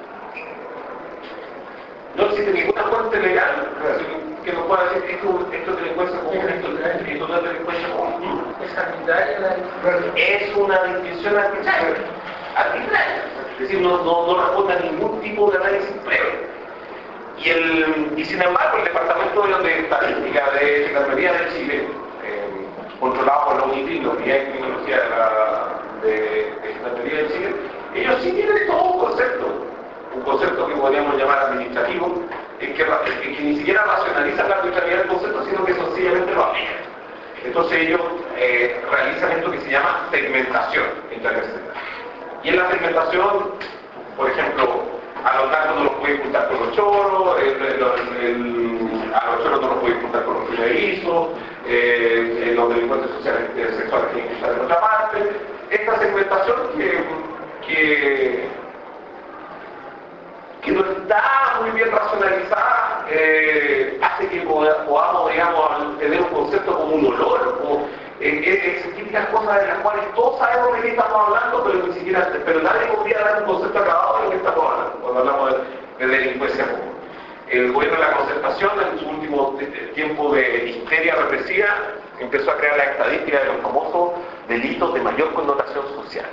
No existe ninguna fuente legal que nos pueda decir esto, esto es delincuencia común, esto, esto no es delincuencia común. Es arbitraria la Es una distinción arbitraria. Arbitraria. Es decir, no, no, no responde a ningún tipo de análisis previo. Y, el, y sin embargo, el Departamento de Estadística de Gendarmería de Chile, eh, controlado por la UNIFIL, la Unidad de Criminología de, la, de, de Gendarmería de Chile, ellos sí tienen todo un concepto, un concepto que podríamos llamar administrativo, en que, en que ni siquiera racionalizan la arbitrariedad del concepto, sino que sencillamente lo aplican. Entonces ellos eh, realizan esto que se llama segmentación interreccional. Y en la segmentación, por ejemplo, a los narcos no los puede juntar con los choros, el, el, el, a los choros no los puede juntar con los primerizos, eh, los delincuentes sociales eh, sexuales tienen que estar en otra parte. Esta segmentación que, que, que no está muy bien racionalizada eh, hace que podamos, digamos, tener un concepto como un olor, como eh, existir las cosas de las cuales todos sabemos de qué estamos hablando, pero ni siquiera, pero nadie podría dar un concepto acabado de lo que estamos hablando cuando hablamos de, de delincuencia común. El gobierno de la Concertación, en su último tiempo de histeria represiva, empezó a crear la estadística de los famosos delitos de mayor connotación social.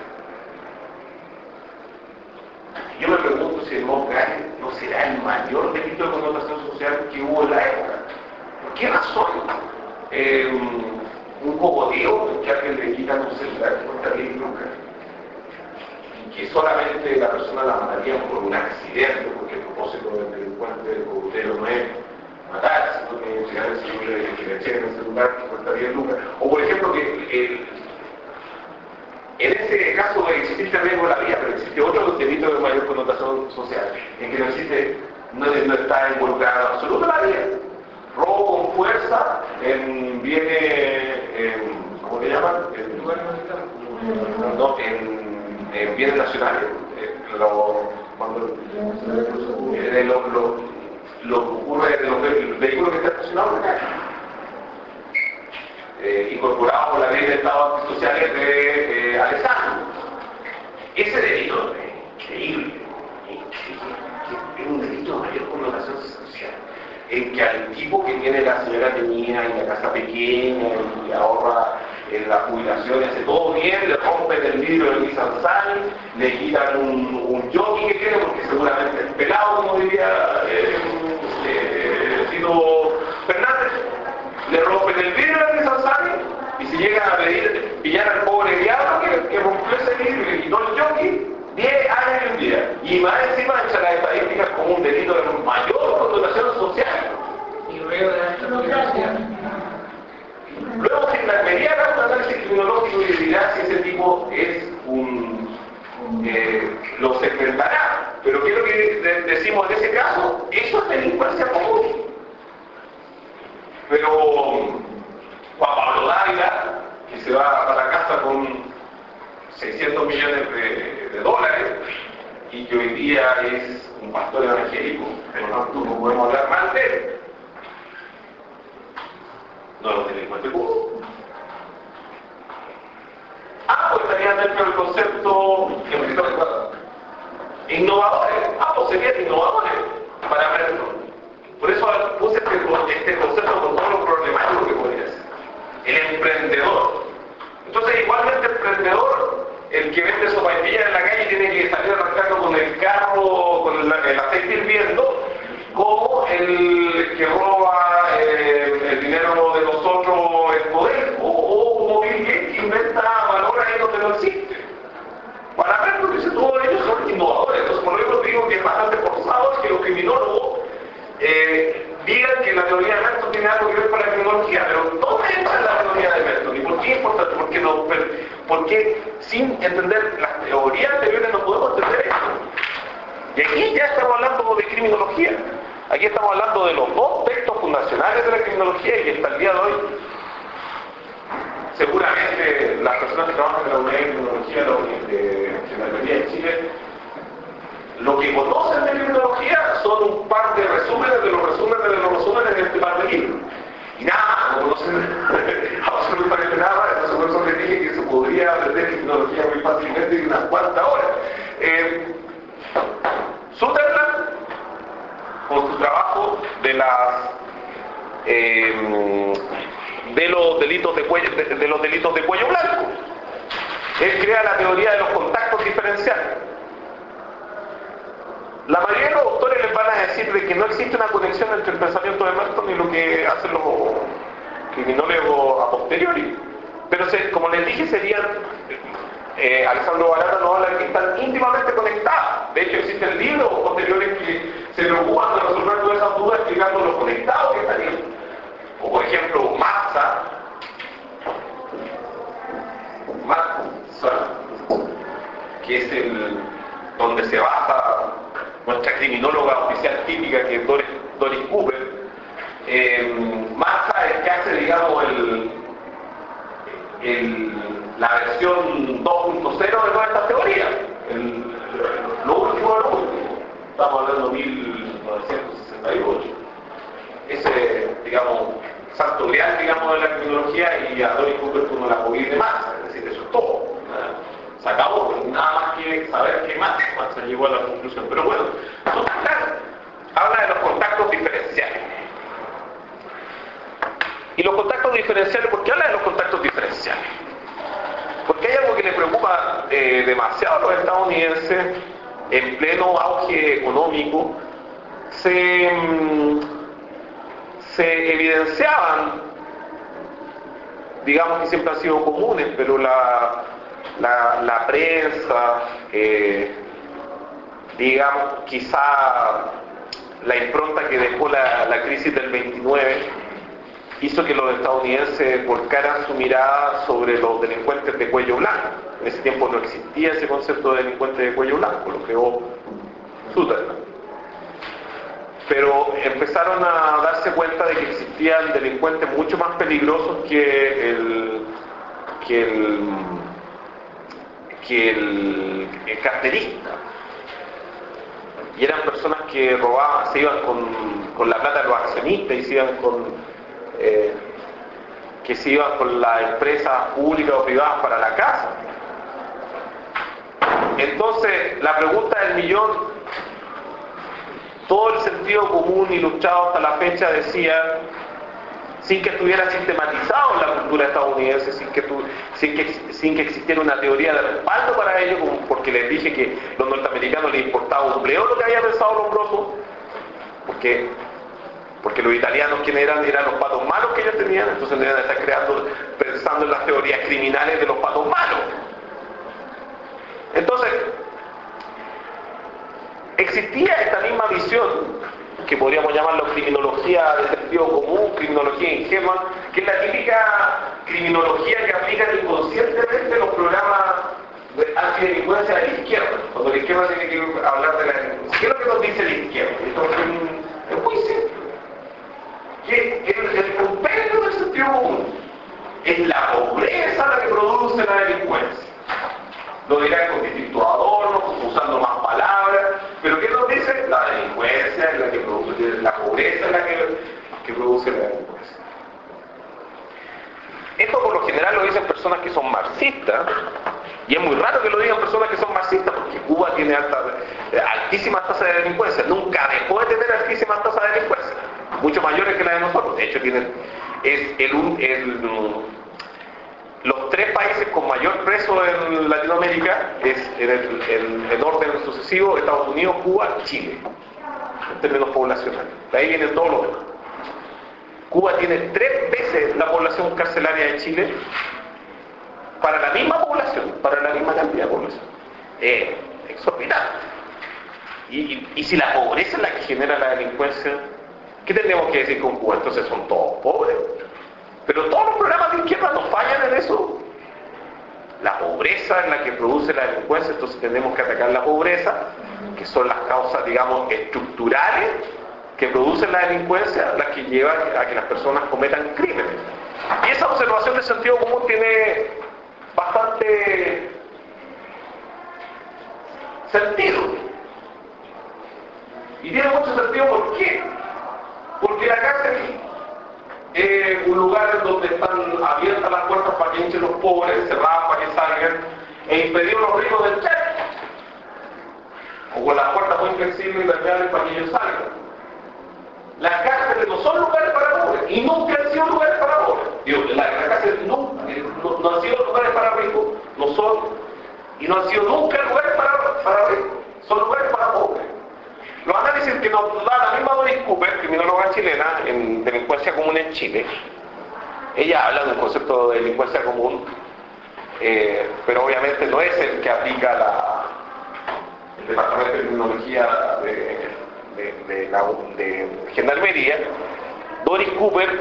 Yo me pregunto si el modo grave no será el mayor delito de connotación social que hubo en la época. ¿Por qué razón? Eh, un cocodeo que a alguien le quitan un celular que cuesta diez lucas y que solamente la persona la mataría por un accidente, porque el propósito del delincuente del cocodero no es matar, sino que llegar el celular que le echen el celular que cuesta diez lucas. O por ejemplo que el, en ese caso existe riesgo de la vida, pero existe otro delito de mayor connotación social, en que no existe, no, no está involucrado en absoluto la vida. Robo con fuerza en bienes, en, ¿cómo le llaman? En, no, en, en bienes nacionales. En lo, cuando eh, lo, lo, lo ocurre de los vehículos que están estacionados en la calle. Eh, incorporado por la ley de Estados Antisociales de eh, Alessandro. Ese delito es increíble, es un delito de mayor connotación social, en que al tipo que tiene la señora tenía en la casa pequeña y ahorra en la jubilación y hace todo bien, le rompen el vidrio del Nissan Sunny, le quitan un, un jockey que tiene, porque seguramente es pelado, como diría eh, eh, Tito Fernández, le rompen el vidrio del Nissan Sunny y si llegan a pedir pillar al pobre diablo que, que rompió ese vidrio y le quitó el jockey, diez años y un día. Y más encima echa las estadísticas como un delito de mayor connotación social. Y luego de la democracia. Luego se indaría un análisis criminológico y dirá si ese tipo es un... Eh, lo segmentará. Pero ¿qué es lo que de, decimos en ese caso? Eso es delincuencia común. Pero Juan Pablo Dávila, que se va para la casa con seiscientos millones de, de dólares y que hoy día es un pastor evangélico, pero no, no podemos hablar mal de él. No los delincuentes comunes. Ah, pues estarían dentro del concepto que me estoy recordando. Innovadores. Ah, pues serían innovadores para verlo. Por eso puse este, este concepto con todo lo problemático que podría ser. El emprendedor. Entonces, igualmente el emprendedor, el que vende sopaipillas en la calle tiene que salir arrancando con el carro, con el, el aceite hirviendo, como el que roba eh, el dinero de nosotros el poder, o, o como Bill Gates que inventa valor ahí donde no existe. Para ver, porque todos ellos son innovadores. Entonces, por eso digo que es bastante forzado que los criminólogos eh, digan que la teoría de Merton tiene algo que ver con la criminología, pero ¿dónde entra la teoría de Merton? ¿Y por qué es importante? Porque, no, porque sin entender las teorías anteriores no podemos entender esto. Y aquí ya estamos hablando de criminología. Aquí estamos hablando de los dos textos aspectos fundacionales de la criminología y que hasta el día de hoy seguramente las personas que trabajan en la unidad de criminología de Gendarmería de Chile, lo que conocen de criminología son un par de resúmenes de los resúmenes de los resúmenes de este par de libros. Y nada, no conocen absolutamente nada, entonces por eso les dije que se podría aprender criminología muy fácilmente en unas cuantas horas. Eh, Sutherland, con su trabajo de las eh, de los delitos de cuello de, de los delitos de cuello blanco, él crea la teoría de los contactos diferenciales. La mayoría de los autores les van a decir de que no existe una conexión entre el pensamiento de Merton y lo que hacen los criminólogos a posteriori. Pero se, como les dije, serían, eh, Alessandro Barata nos habla de que están íntimamente conectadas. De hecho, existen libros posteriores que se preocupan de resolver todas esas dudas explicando lo conectados que estarían. O por ejemplo, Mazza, Mazza, que es el donde se basa nuestra criminóloga oficial típica, que es Doris, Doris Cooper. eh, Mazza es que hace, digamos, el, el, la versión dos punto cero de toda esta teoría, el, lo último de lo último. Estamos hablando de mil novecientos sesenta y ocho. Ese, digamos, santo grial, digamos, de la criminología, y a Doris Cooper uno la podía de Mazza, es decir, eso es todo. Se acabó, nada más que saber qué más, más se llegó a la conclusión. Pero bueno, Sutherland habla de los contactos diferenciales. Y los contactos diferenciales, ¿por qué habla de los contactos diferenciales? Porque hay algo que le preocupa eh, demasiado a los estadounidenses en pleno auge económico. Se, se evidenciaban, digamos que siempre han sido comunes, pero la La, la prensa, eh, digamos, quizá la impronta que dejó la, la crisis del veintinueve hizo que los estadounidenses volcaran su mirada sobre los delincuentes de cuello blanco. En ese tiempo no existía ese concepto de delincuente de cuello blanco, lo creó Sutherland. Pero empezaron a darse cuenta de que existían delincuentes mucho más peligrosos que el que el que el, el carterista, y eran personas que robaban, se iban con, con la plata de los accionistas y se iban con eh, que se iban con las empresas públicas o privadas para la casa. Entonces la pregunta del millón, todo el sentido común ilustrado hasta la fecha decía, sin que estuviera sistematizado en la cultura estadounidense, sin que, tu, sin, que, sin que existiera una teoría de respaldo para ello, como porque les dije que los norteamericanos les importaba un bleo lo que había pensado Lombroso, porque, porque los italianos quienes eran, eran los patos malos que ellos tenían, entonces debían estar creando, pensando en las teorías criminales de los patos malos. Entonces, existía esta misma visión, que podríamos llamarlo criminología de sentido común, criminología ingenua, que es la típica criminología que aplican inconscientemente los programas de antidelincuencia de la izquierda, cuando la izquierda tiene que hablar de la delincuencia. ¿Qué es lo que nos dice la izquierda? Esto es, es muy simple. Que el, el compendio del sentido común es la pobreza la que produce la delincuencia. Lo dirán con distintos adornos, usando más palabras, pero ¿qué nos dice? La delincuencia es la que produce, la pobreza es la que, que produce la delincuencia. Esto por lo general lo dicen personas que son marxistas, y es muy raro que lo digan personas que son marxistas, porque Cuba tiene alta, altísimas tasas de delincuencia, nunca dejó de tener altísimas tasas de delincuencia, mucho mayores que las de nosotros. De hecho, tienen, es el, el los tres países con mayor preso en Latinoamérica es en, el, en, en orden sucesivo Estados Unidos, Cuba y Chile, en términos poblacionales. De ahí viene todo lo demás. Cuba tiene tres veces la población carcelaria de Chile para la misma población, para la misma cantidad de población. Eh, exorbitante. Y, y, y si la pobreza es la que genera la delincuencia, ¿qué tendríamos que decir con Cuba? Entonces son todos pobres. Pero todos los programas de izquierda nos fallan en eso. La pobreza es la que produce la delincuencia, entonces tenemos que atacar la pobreza, que son las causas, digamos, estructurales que producen la delincuencia las que llevan a que las personas cometan crímenes. Y esa observación de sentido común tiene bastante sentido. Y tiene mucho sentido, ¿por qué? Porque la cárcel es un lugar donde están abiertas las puertas para que entren los pobres, cerradas para que salgan, e impedir los ricos del cheque. O con las puertas muy flexibles y permeables para que ellos salgan. Las cárceles no son lugares para pobres, y nunca han sido lugares para pobres. Digo, las la cárceles no, no, no han sido lugares para ricos, no son, y no han sido nunca lugares para, para ricos, son lugares para pobres. Los análisis que nos da la misma Doris Cooper, criminóloga chilena, en delincuencia común en Chile, ella habla de un concepto de delincuencia común, eh, pero obviamente no es el que aplica la, el Departamento de Criminología de, de, de, la, de Gendarmería. Doris Cooper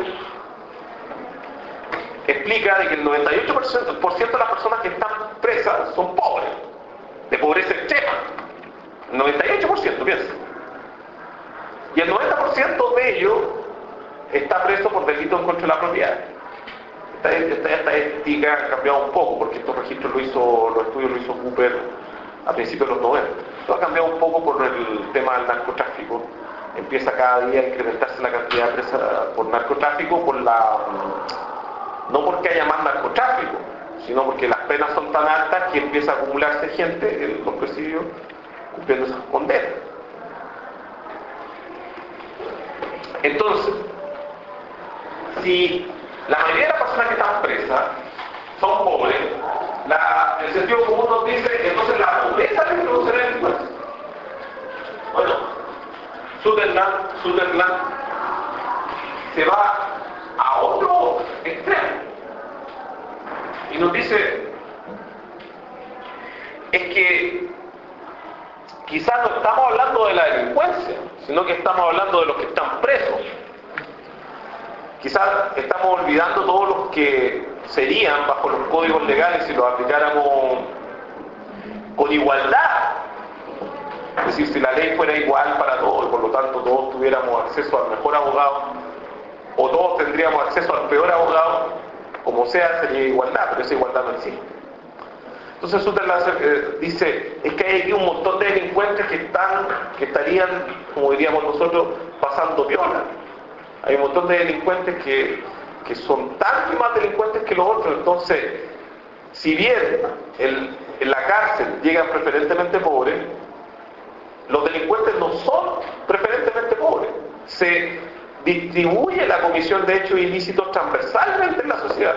explica de que el noventa y ocho por ciento de las personas que están presas son pobres, de pobreza extrema. El noventa y ocho por ciento, piensa. Y el noventa por ciento de ellos está preso por delitos contra la propiedad. Esta, esta, esta estadística ha cambiado un poco, porque estos registros lo hizo, los estudios lo hizo Cooper a principios de los noventa. Esto ha cambiado un poco por el tema del narcotráfico. Empieza cada día a incrementarse la cantidad de presas por narcotráfico, por la, no porque haya más narcotráfico, sino porque las penas son tan altas que empieza a acumularse gente en los presidios cumpliendo esas condenas. Entonces, si la mayoría de las personas que están presas son pobres, la, el sentido común nos dice, entonces la pobreza le produce la delincuencia. Bueno, Sutherland, Sutherland se va a otro extremo y nos dice, es que quizás no estamos hablando de la delincuencia, sino que estamos hablando de los que están presos. Quizás estamos olvidando todos los que serían bajo los códigos legales si los aplicáramos con igualdad. Es decir, si la ley fuera igual para todos y por lo tanto todos tuviéramos acceso al mejor abogado o todos tendríamos acceso al peor abogado, como sea sería igualdad, pero esa igualdad no existe. Entonces Sutherland eh, dice, es que hay aquí un montón de delincuentes que están, que estarían, como diríamos nosotros, pasando piola. Hay un montón de delincuentes que, que son tanto más delincuentes que los otros. Entonces, si bien el, en la cárcel llegan preferentemente pobres, los delincuentes no son preferentemente pobres. Se distribuye la comisión de hechos ilícitos transversalmente en la sociedad.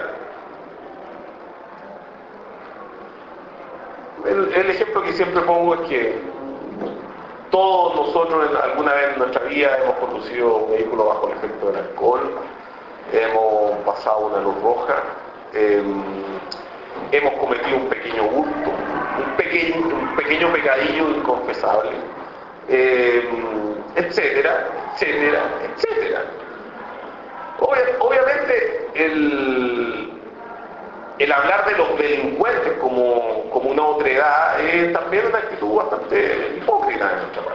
El, el ejemplo que siempre pongo es que todos nosotros en, alguna vez en nuestra vida hemos conducido un vehículo bajo el efecto del alcohol, hemos pasado una luz roja, eh, hemos cometido un pequeño hurto, un pequeño, un pequeño pecadillo inconfesable, eh, etcétera, etcétera, etcétera. Obvia, obviamente el... El hablar de los delincuentes como, como una otredad es también una actitud bastante hipócrita de nuestra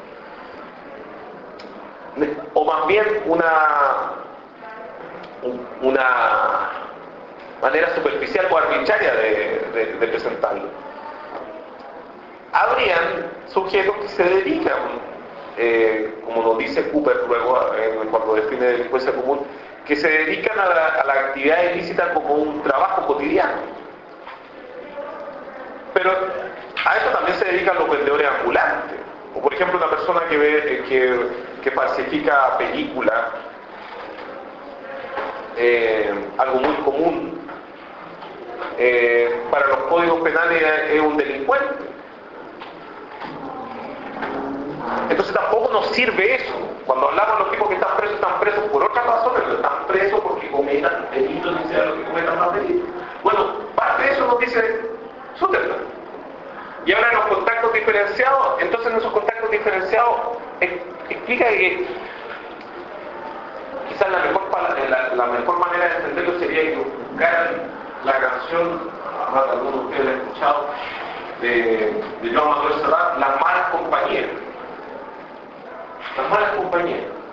parte. O más bien una, una manera superficial o arbitraria de, de, de presentarlo. Habrían sujetos que se dedican, eh, como nos dice Cooper luego eh, cuando define delincuencia común, que se dedican a la, a la actividad ilícita como un trabajo cotidiano. Pero a eso también se dedican los vendedores ambulantes. O por ejemplo una persona que ve que, que falsifica películas, eh, algo muy común. Eh, para los códigos penales es un delincuente. Entonces tampoco nos sirve eso. Cuando hablamos de los tipos que están presos, están presos por otras razones, pero están presos porque cometan delitos, ni sea lo que cometan más delitos. Bueno, parte de eso nos dice Sutherland. Y ahora en los contactos diferenciados, entonces en esos contactos diferenciados explica que quizás la mejor, la, la mejor manera de entenderlo sería que buscaran la canción, algunos de ustedes la han escuchado, de, de Joan Manuel Serrat, Las malas compañías. Las malas compañías.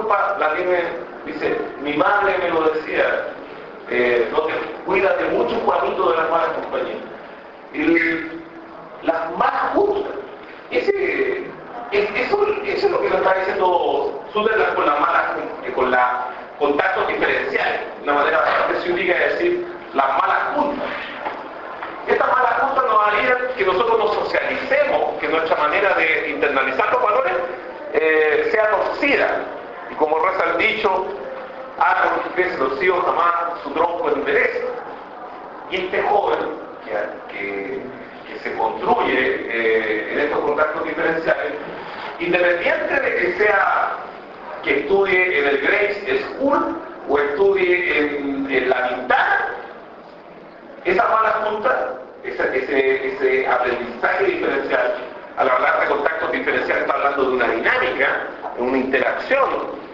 culpa la tiene, dice, mi madre me lo decía, eh, no te cuídate mucho, Juanito, de las malas compañías. El, las malas juntas, ese, es, eso, eso es lo que nos está diciendo Sutherland con las malas, con los contactos diferenciales, una manera bastante ciútica de decir las malas juntas. Estas malas juntas nos harían que nosotros nos socialicemos, que nuestra manera de internalizar los valores eh, sea torcida. Y como reza el dicho, árbol que crece torcido jamás su tronco endereza. Y este joven que, que, que se construye eh, en estos contactos diferenciales, independiente de que sea que estudie en el Grace School o estudie en, en la Vintana, esa mala junta, ese, ese, ese aprendizaje diferencial, al hablar de contactos diferenciales, está hablando de una dinámica, de una interacción,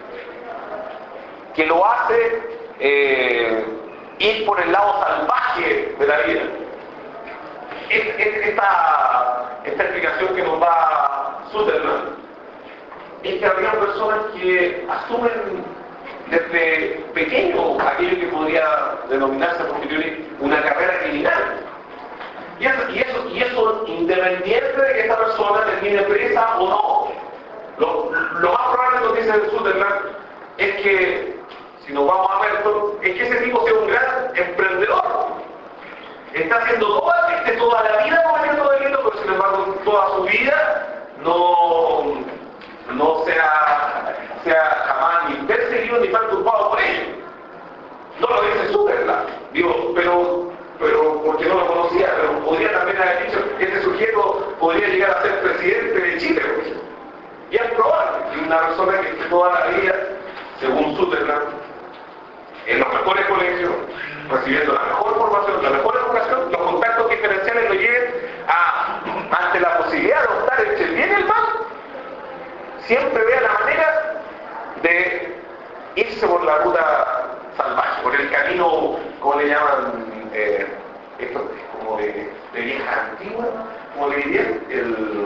que lo hace eh, ir por el lado salvaje de la vida. Es, es, esta, esta explicación que nos da Sutherland es que había personas que asumen desde pequeño aquello que podría denominarse a posteriori una carrera criminal. Y eso, y eso, y eso independiente de que esta persona termine presa o no. Lo, lo más probable, lo que dice Sutherland, es que, si nos vamos a ver, es que ese tipo sea un gran emprendedor. Está haciendo toda, esté toda la vida cometiendo delitos, pero sin embargo toda su vida no, no sea, sea jamás ni perseguido ni perturbado por ello. No lo dice Sutherland, digo, pero, pero porque no lo conocía, pero podría también haber dicho que este sujeto podría llegar a ser presidente de Chile, por ejemplo. Y es probable que una persona que esté toda la vida, según Sutherland, en los mejores colegios, recibiendo la mejor formación, la mejor educación, los contactos diferenciales lo lleven a, ante la posibilidad de optar entre el bien y el mal, siempre vea la manera de irse por la ruta salvaje, por el camino, como le llaman, eh, esto como de, de vieja antigua, como le dirían, el...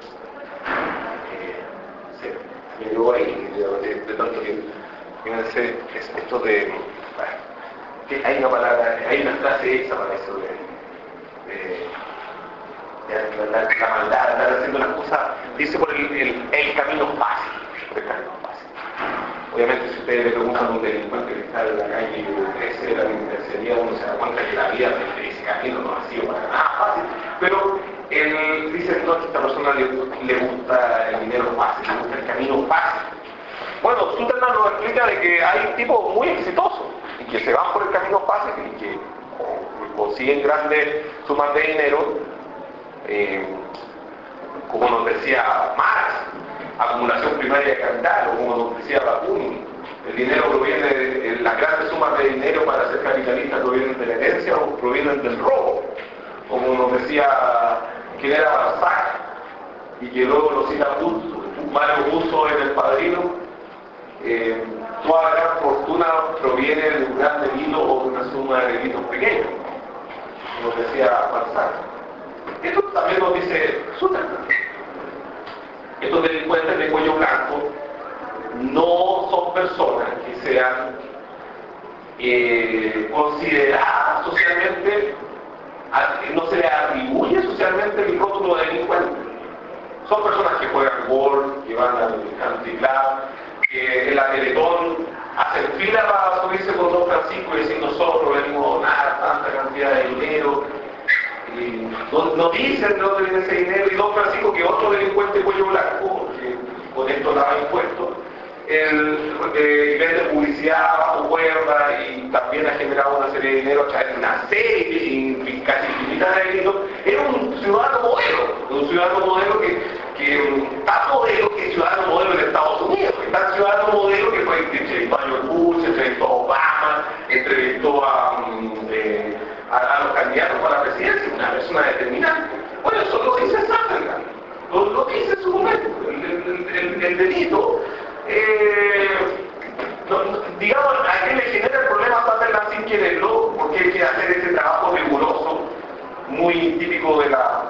Eh, sí, me llegó ahí, de, de tanto que... Fíjense, es esto de, bueno, que hay una palabra, hay una frase hecha para eso de, de, de la, la maldad, andar haciendo las cosas, dice por el, el, el camino fácil, el camino fácil. Obviamente, si ustedes le preguntan a un delincuente que está en la calle y crece la penitenciaría, uno se da cuenta que la vida de ese camino no ha sido para nada fácil, pero él dice no, que a esta persona le, le gusta el dinero fácil, le gusta el camino fácil. Bueno, Sutherland nos explica de que hay tipos muy exitosos y que se van por el camino fácil y que consiguen grandes sumas de dinero, eh, como nos decía Marx, acumulación primaria de capital, o como nos decía Bakunin, el dinero proviene de, las grandes sumas de dinero para ser capitalista provienen de la herencia o provienen del robo, como nos decía quién era Balzac, y que luego lo cita Mario Puzo en El Padrino. Eh, toda gran fortuna proviene de un gran delito o de una suma de delitos pequeños, como decía Balzac. Esto también nos dice Sutherland. Estos delincuentes de cuello blanco no son personas que sean eh, consideradas socialmente, no se les atribuye socialmente el rótulo de delincuente. Son personas que juegan golf, que van al country club, que en la Teletón hacen fila para subirse con Don Francisco y decir nosotros venimos a donar tanta cantidad de dinero. Y no, no dicen de dónde viene ese dinero, y Don Francisco, que otro delincuente cuello blanco, que con esto daba impuestos, él eh, vende publicidad bajo cuerda y también ha generado una serie de dinero a través de una serie casi infinita de delitos. Era un ciudadano modelo, un ciudadano modelo que, que tan modelo que ciudadano modelo en Estados Unidos, que tan ciudadano modelo que fue entrevistó a George Bush, entrevistó a Obama, entrevistó a, eh, a, a los candidatos para la presidencia, una persona determinante. Bueno, eso lo dice Sutherland, lo, lo dice en su momento, el, el, el, el delito. Eh, no, no, digamos, a quien le genera el problema a Sutherland sin quererlo, porque hay que hacer ese trabajo riguroso, muy típico de la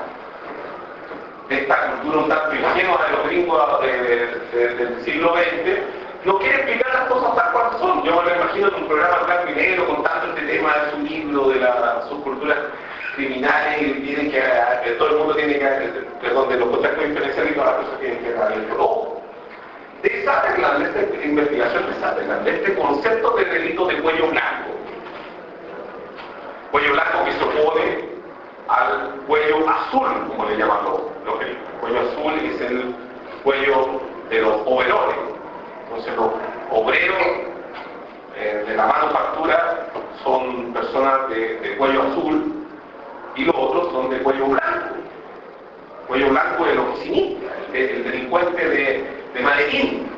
de esta cultura un tanto ingenua de los gringos de, de, de, del siglo veinte, no quiere explicar las cosas tal cual son. Yo me lo imagino en un programa blanco y negro contando este tema de su libro, de las subculturas criminales, y tienen que, que todo el mundo tiene que, perdón, de los contactos diferenciales y todas las cosas tienen que dar el ojo. De Sutherland, de esta investigación de Sutherland, de este concepto de delito de cuello blanco. Cuello blanco que se opone al cuello azul, como le llaman los, los gringos. El cuello azul es el cuello de los overoles. Entonces los obreros eh, de la manufactura son personas de, de cuello azul y los otros son de cuello blanco. Cuello blanco es el oficinista, el, el delincuente de, de maletín.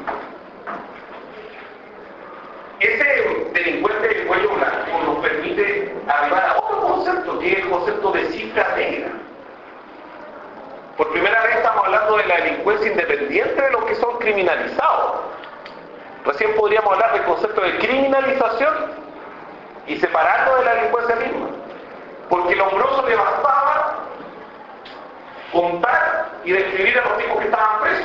Ese delincuente de cuello blanco nos permite arribar a otro concepto, que es el concepto de cifra negra. Por primera vez estamos hablando de la delincuencia independiente de los que son criminalizados. Recién podríamos hablar del concepto de criminalización y separarlo de la delincuencia misma. Porque el hombroso le bastaba contar y describir a los tipos que estaban presos.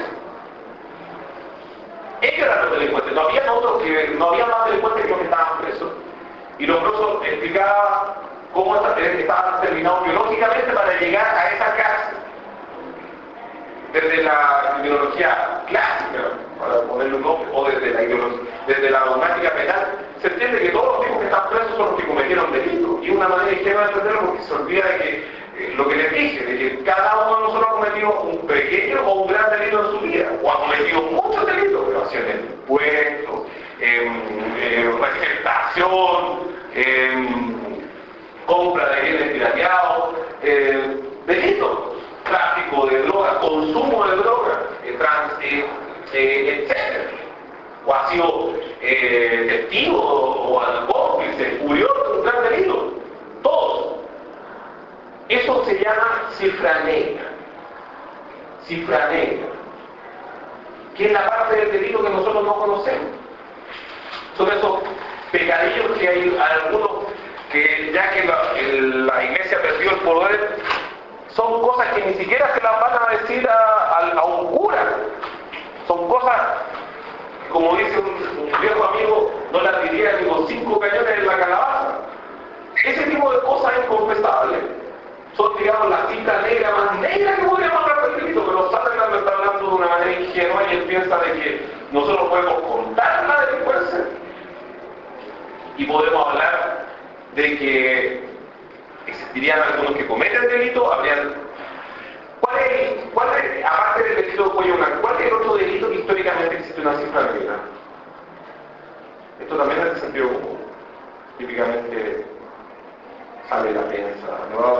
Ellos eran los delincuentes, no había otros que, no había más delincuentes que los que estaban presos. Y los hombrosos explicaba cómo estaban terminados biológicamente para llegar a esa cárcel. Desde la criminología clásica, para ponerle un nombre, o desde la ideología, desde la dogmática penal, se entiende que todos los tipos que están presos son los que cometieron delitos. Y una manera ingenua de entenderlo porque se olvida de que, eh, lo que les dije, de que cada uno de nosotros ha cometido un pequeño o un gran delito en su vida, o ha cometido muchos delitos, evasión de impuestos, eh, eh, receptación, eh, compra de bienes pirateados, eh, delitos. Tráfico de drogas, consumo de drogas, eh, trans, eh, eh, etcétera. O ha sido eh, testigo o al cómplice, curioso, un gran delito. Todos. Eso se llama cifra negra. Cifra negra. Que es la parte del delito que nosotros no conocemos. Son esos pecadillos que hay algunos que ya que la, el, la iglesia perdió el poder, son cosas que ni siquiera se las van a decir a, a, a un cura. Son cosas, como dice un, un viejo amigo, no las diría ni con cinco cañones en la calabaza. Ese tipo de cosas es inconfesable. Son, digamos, la cifra negra más negra que podríamos hablar del delito, pero Sutherland me está hablando de una manera ingenua y él piensa de que nosotros podemos contar la delincuencia y podemos hablar de que existirían algunos que cometen delito, habrían... ¿Cuál es, cuál es, aparte del delito de cuello blanco, cuál es el otro delito que históricamente existe una cifra negra? Esto también es de sentido común. Típicamente sale la prensa, ¿no?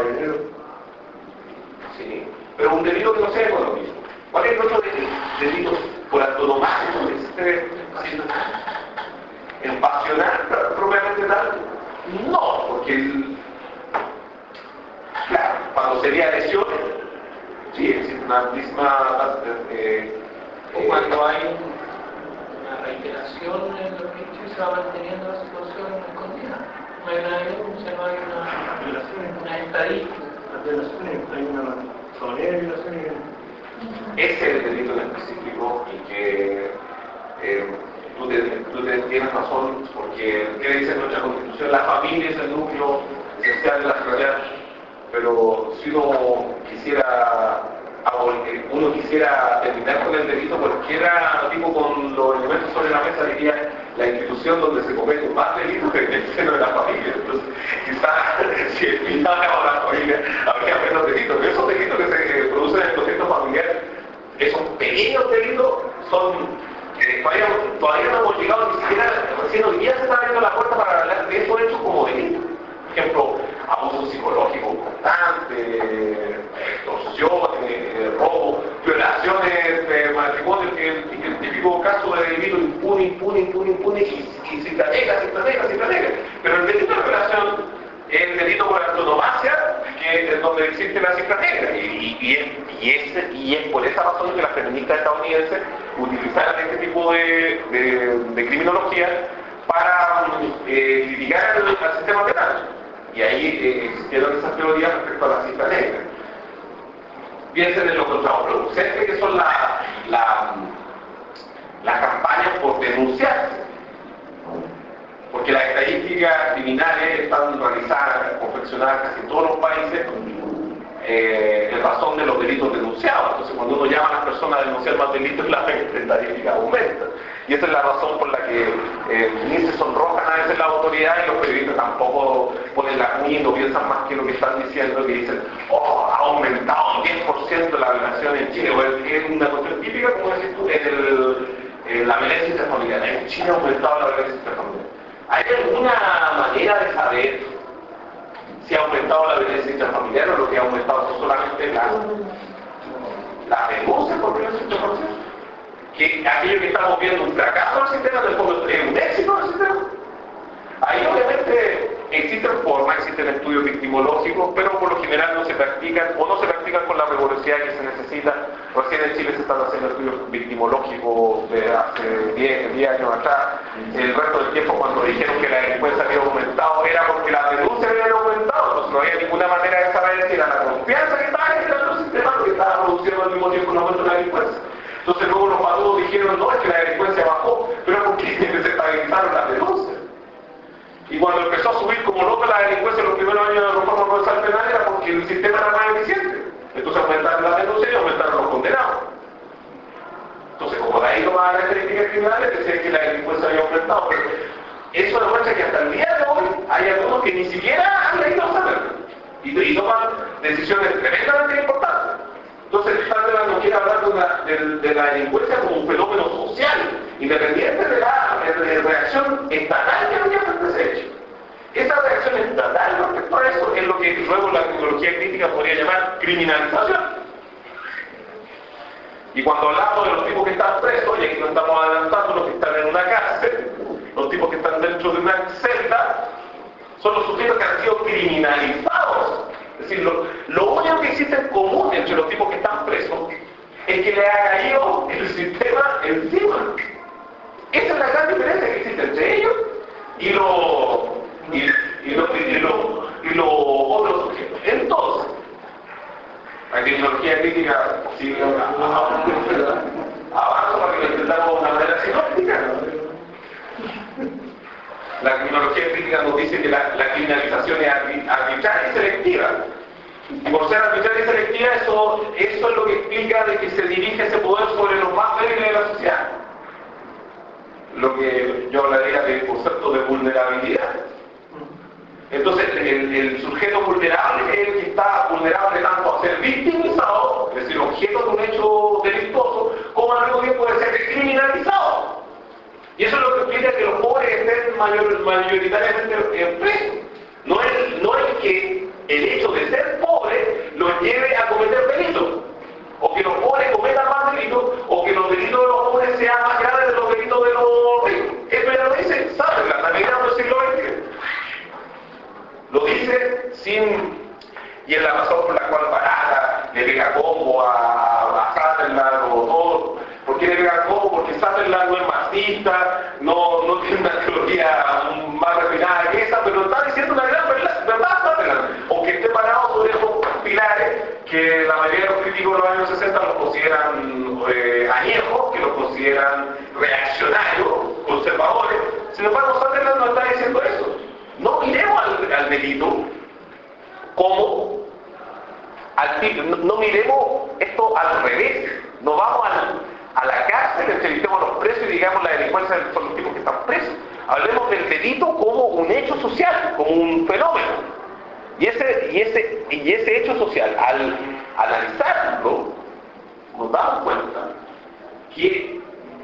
Sí, pero un delito que no sea económico. ¿Cuál es el otro delito, delito por antonomasia que existe? ¿El pasional propiamente tal? No, porque el... Claro, cuando sería lesiones, sí, existe una misma... Eh, o cuando hay una reiteración en los hechos y se va manteniendo la situación escondida. No hay una denuncia, no hay una, una estadística. Las violaciones, hay una soberanía de violaciones. Ese es el delito en específico y que eh, tú, te, tú te tienes razón, porque ¿qué dice nuestra Constitución? La familia es el núcleo esencial de la sociedad. Pero si uno quisiera uno quisiera terminar con el delito, cualquiera tipo con los elementos sobre la mesa diría la institución donde se comete más delitos que en el seno de la familia. Entonces, quizás si elimináramos la familia habría menos delitos. Pero esos delitos que se producen en el contexto familiar, esos pequeños delitos, son eh, todavía, todavía no hemos llegado ni siquiera, recién hoy día se está abriendo la puerta para hablar de esos hechos como delitos. Por ejemplo, abuso psicológico constante, extorsiones, eh, robo, violaciones de matrimonio, que es el, el típico caso de delito impune, impune, impune, impune, y, y cifra negra, cifra negra, cifra negra. Pero el delito de violación es el delito por antonomasia, que es donde existe la cifra negra. Y, y, y, es, y, es, y es por esa razón que las feministas estadounidenses utilizaron este tipo de, de, de criminología para eh, criticar al, al sistema penal. Y ahí eh, existieron esas teorías respecto a la cifra negra. Piensen en los contraproducentes, que son la, la, las campañas por denunciarse. Porque las estadísticas criminales están realizadas, confeccionadas casi en todos los países eh, en razón de los delitos denunciados. Entonces, cuando uno llama a las personas a denunciar más delitos, la estadística aumenta. Y esa es la razón por la que eh, ni se sonrojan a veces las autoridades y los periodistas tampoco ponen la cuña y no piensan más que lo que están diciendo, que dicen, oh, ha aumentado un diez por ciento la violación en Chile. Bueno, es una cuestión típica, como decís tú, en, el, en la violencia intrafamiliar. En Chile ha aumentado la violencia intrafamiliar. ¿Hay alguna manera de saber si ha aumentado la violencia intrafamiliar o lo que ha aumentado es solamente la, la denuncia por violencia intrafamiliar? Que aquello que estamos viendo un fracaso del sistema, del fondo es un éxito del sistema. Ahí obviamente existen formas, existen estudios victimológicos, pero por lo general no se practican o no se practican con la rigurosidad que se necesita. Recién en Chile se están haciendo estudios victimológicos de hace diez años atrás. El resto del tiempo cuando dijeron que la delincuencia había aumentado era porque la denuncia había aumentado, entonces no había ninguna manera de saber si era la confianza que estaba generando el sistema lo que estaba produciendo al mismo tiempo el aumento de la delincuencia. Entonces luego los maduros dijeron, no, es que la delincuencia bajó, pero porque se estabilizaron las denuncias. Y cuando empezó a subir como loca la delincuencia en los primeros años de la reforma procesal penal era porque el sistema era más eficiente. Entonces aumentaron las denuncias y aumentaron los condenados. Entonces, como de ahí tomaban las estadísticas criminales, decían que la delincuencia había aumentado. Pero eso demuestra que hasta el día de hoy hay algunos que ni siquiera han leído saber y, y toman decisiones tremendamente importantes. Entonces, Sandra nos quiere hablar de, una, de, de la delincuencia como un fenómeno social, independiente de la de reacción estatal que había frente a ese hecho. Esa reacción estatal respecto a eso es lo que luego la psicología crítica podría llamar criminalización. Y cuando hablamos de los tipos que están presos, y aquí nos estamos adelantando, los que están en una cárcel, los tipos que están dentro de una celda, son los sujetos que han sido criminalizados. Es decir, lo, lo único que existe en común entre los tipos que están presos es que le ha caído el sistema encima. Esa es la gran diferencia que existe entre ellos y los y, y lo, y lo, y lo otros sujetos. Entonces, la criminología crítica sigue avanza para que lo entendamos de una manera sinóptica. La criminología crítica nos dice que la, la criminalización es arbitraria y selectiva. Y por ser arbitraria y selectiva, eso, eso es lo que explica de que se dirige ese poder sobre los más débiles de la sociedad. Lo que yo hablaría del concepto de vulnerabilidad. Entonces, el, el sujeto vulnerable es el que está vulnerable tanto a ser victimizado, es decir, objeto de un hecho delictuoso, como al mismo tiempo de ser criminalizado. Y eso es lo que explica que los pobres estén mayor, mayoritariamente presos. No es, no es que el hecho de ser pobre los lleve a cometer delitos, o que los pobres cometan más delitos, o que los delitos de los pobres sean más graves de los delitos de los ricos. Eso ya lo dice, ¿saben? La Navidad del siglo veinte. Lo dice sin... Y es la razón por la cual Barata le pega combo a, a Sutherland o todo. ¿Por qué le pega combo? Porque Sutherland no es marxista, no, no tiene una teoría más refinada que esa, pero está diciendo una gran verdad, Sutherland. Aunque esté parado sobre esos pilares que la mayoría de los críticos de los años sesenta los consideran eh, añejos, que los consideran reaccionarios, conservadores. Sin embargo, Sutherland no está diciendo eso. No miremos al, al delito como al, no, no miremos esto al revés. No vamos al, a la cárcel, entrevistemos a los presos y digamos la delincuencia son los tipos que están presos. Hablemos del delito como un hecho social, como un fenómeno. Y ese, y ese, y ese hecho social, al analizarlo, nos damos cuenta que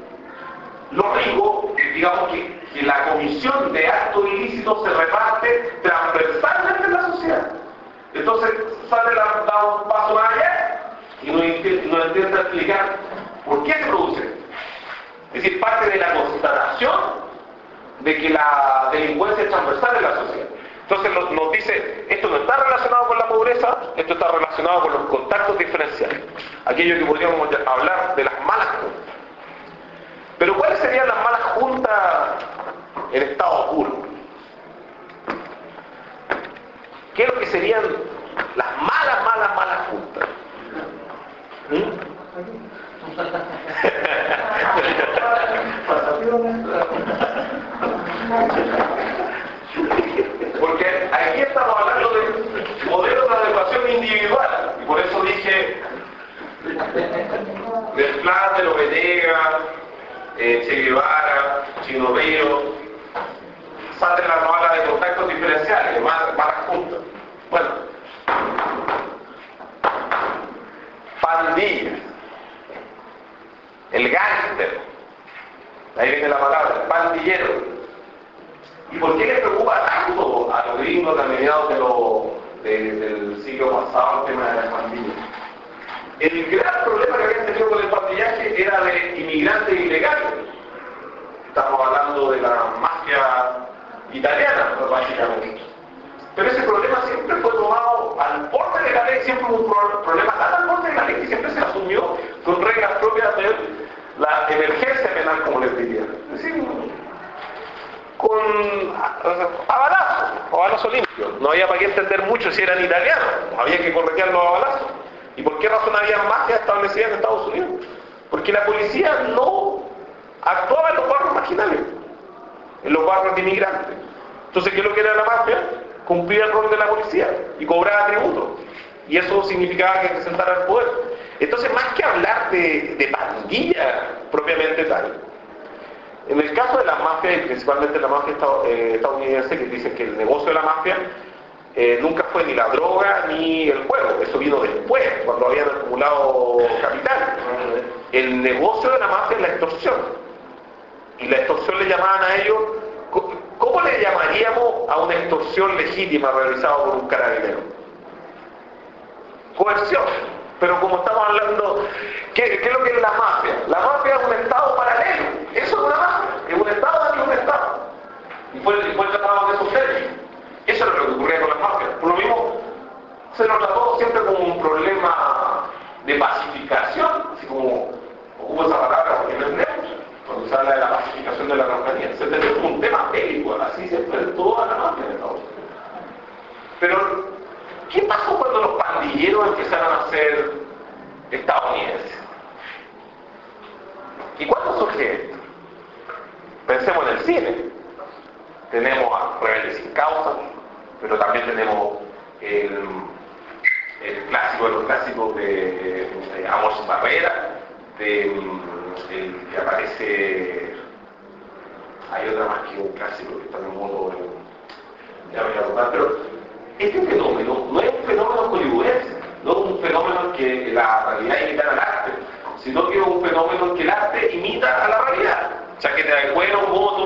lo rico, digamos que, que la comisión de actos ilícitos se reparte transversalmente en la sociedad. Entonces sale la, da un paso más allá y nos intenta explicar por qué se produce. Es decir, parte de la constatación de que la delincuencia es transversal en la sociedad. Entonces nos, nos dice, esto no está relacionado con la pobreza, esto está relacionado con los contactos diferenciales. Aquello que podríamos hablar de las malas juntas. Pero ¿cuáles serían las malas juntas en estado puro? ¿Qué es lo que serían las malas, malas, malas juntas? ¿Mm? Porque aquí estamos hablando de modelos de adecuación individual, y por eso dije del plan de los Venegas, eh, Che Guevara, Chino Río, sale la novela de contactos diferenciales, más, más juntas. Bueno, pandillas, el gángster, ahí viene la palabra, el pandillero. ¿Y por qué les preocupa tanto a los gringos a mediados de lo, de, del siglo pasado el tema de las pandillas? El gran problema que habían tenido con el pandillaje era de inmigrantes ilegales. Estamos hablando de la mafia italiana, básicamente. Pero ese problema siempre fue tomado al borde de la ley, siempre hubo un problema tan al borde de la ley que siempre se asumió con reglas propias de la emergencia penal, como les diría. Es decir, con a balazos, o balazo limpio. No había para qué entender mucho si eran italianos, había que corretearlos a balazos. ¿Y por qué razón había mafias establecidas en Estados Unidos? Porque la policía no actuaba en los barrios marginales, en los barrios de inmigrantes. Entonces, ¿qué es lo que era la mafia? Cumplía el rol de la policía y cobraba tributo. Y eso significaba que presentara el poder. Entonces, más que hablar de, de pandilla propiamente tal, en el caso de la mafia, y principalmente la mafia estadounidense, que dicen que el negocio de la mafia eh, nunca fue ni la droga ni el juego, eso vino después, cuando habían acumulado capital. El negocio de la mafia es la extorsión. Y la extorsión le llamaban a ellos, ¿cómo le llamaríamos a una extorsión legítima realizada por un carabinero? Coerción. Pero como estamos hablando, ¿qué, ¿qué es lo que es la mafia? La mafia es un estado paralelo. Eso es una mafia, es un estado dentro de un estado. Y fue, y fue tratado de esos términos. Eso es lo que ocurría con las mafias. Por lo mismo, se nos trató siempre como un problema de pacificación, así como ocupo esa palabra porque no es neutro, cuando se habla de la pacificación de la Araucanía. Se entendió como un tema bélico, así siempre toda la mafia de Estados Unidos. Pero, ¿qué pasó cuando los pandilleros empezaron a ser estadounidenses? ¿Y cuándo surge esto? Pensemos en el cine. Tenemos a Rebeldes sin Causa, pero también tenemos el, el clásico de los clásicos de, de Amor sin Barrera, de, el que aparece, hay otra más que un clásico que está en modo, ya me voy a contar, pero este fenómeno no es un fenómeno hollywoodense, no es un fenómeno en que la realidad imita al arte, sino que es un fenómeno en que el arte imita a la realidad. Chaqueta de cuero, moto.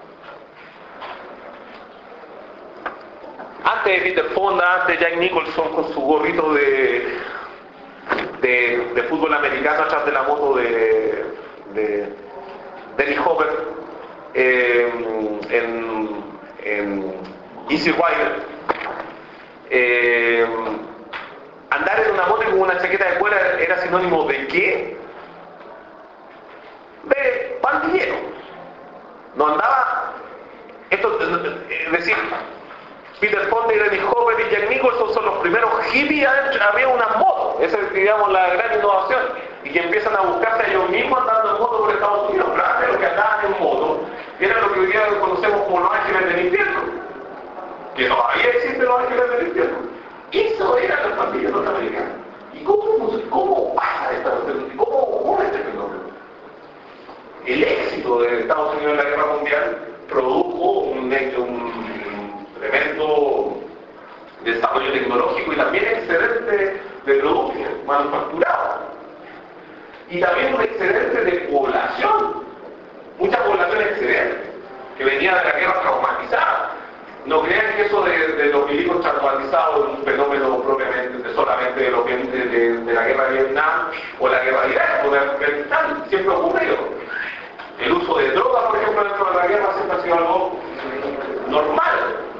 Antes de Peter Fonda, antes de Jack Nicholson con su gorrito de, de, de fútbol americano atrás de la moto de, de Dennis Hopper, eh, en, en Easy Rider. Eh, andar en una moto con una chaqueta de cuero era sinónimo de ¿qué? De pandillero. No andaba, esto, es decir, Peter Fonda y Dennis Hopper y Jack Nicholson son los primeros hippies, había una moto, esa es, digamos, la gran innovación, y que empiezan a buscarse a ellos mismos andando en moto por Estados Unidos. Pero antes los que andaban en moto era lo que hoy día conocemos como los ángeles del infierno, que todavía existen los ángeles del infierno. Eso eran los pandilleros norteamericanos. ¿Y cómo, cómo pasa esta cuestión? ¿Cómo ocurre este fenómeno? El éxito de Estados Unidos en la Guerra Mundial produjo un, un tremendo desarrollo tecnológico y también excedente de productos manufacturados. Y también un excedente de población. Mucha población excedente, que venía de la guerra traumatizada. No crean que eso de, de los milicos traumatizados es un fenómeno propiamente de solamente de, los, de, de, de la guerra de Vietnam o la guerra de Irak o de Afganistán. Siempre ocurrió. El uso de drogas, por ejemplo, dentro de la guerra siempre ha sido algo normal.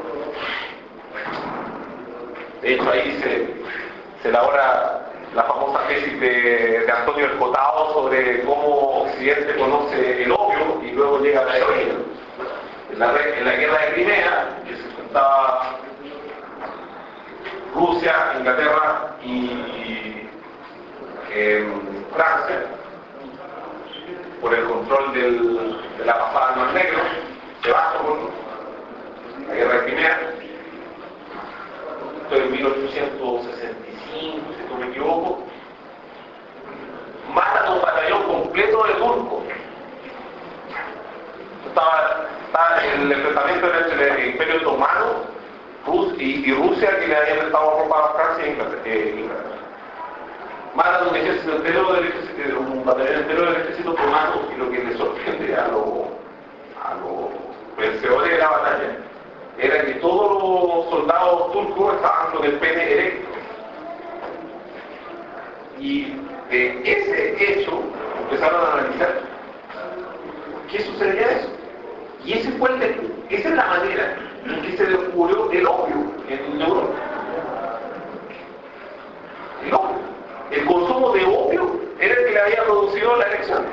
De hecho, ahí se, se elabora la famosa tesis de, de Antonio Escotado sobre cómo Occidente conoce el opio y luego llega a la heroína. En la, en la guerra de Crimea, que se enfrentaba Rusia, Inglaterra y eh, Francia, por el control del, de la pasada del Mar Negro, se basa por la guerra de Crimea. Esto en mil ochocientos sesenta y cinco, si no me equivoco. Matan a un batallón completo de turcos. Estaba, estaba el enfrentamiento entre el Imperio Otomano Rus, y, y Rusia, que le habían estado robados a Francia e Inglaterra. Eh, Matan un ejército entero del ejército, un batallón entero del ejército otomano, y lo que les sorprende a los a los vencedores de la batalla era que todos los soldados turcos estaban con el pene erecto. Y de ese hecho empezaron a analizar ¿qué sucedería eso? Y ese fue el, esa es la manera en que se descubrió el opio en Europa. El opio. El consumo de opio era el que le había producido la erección.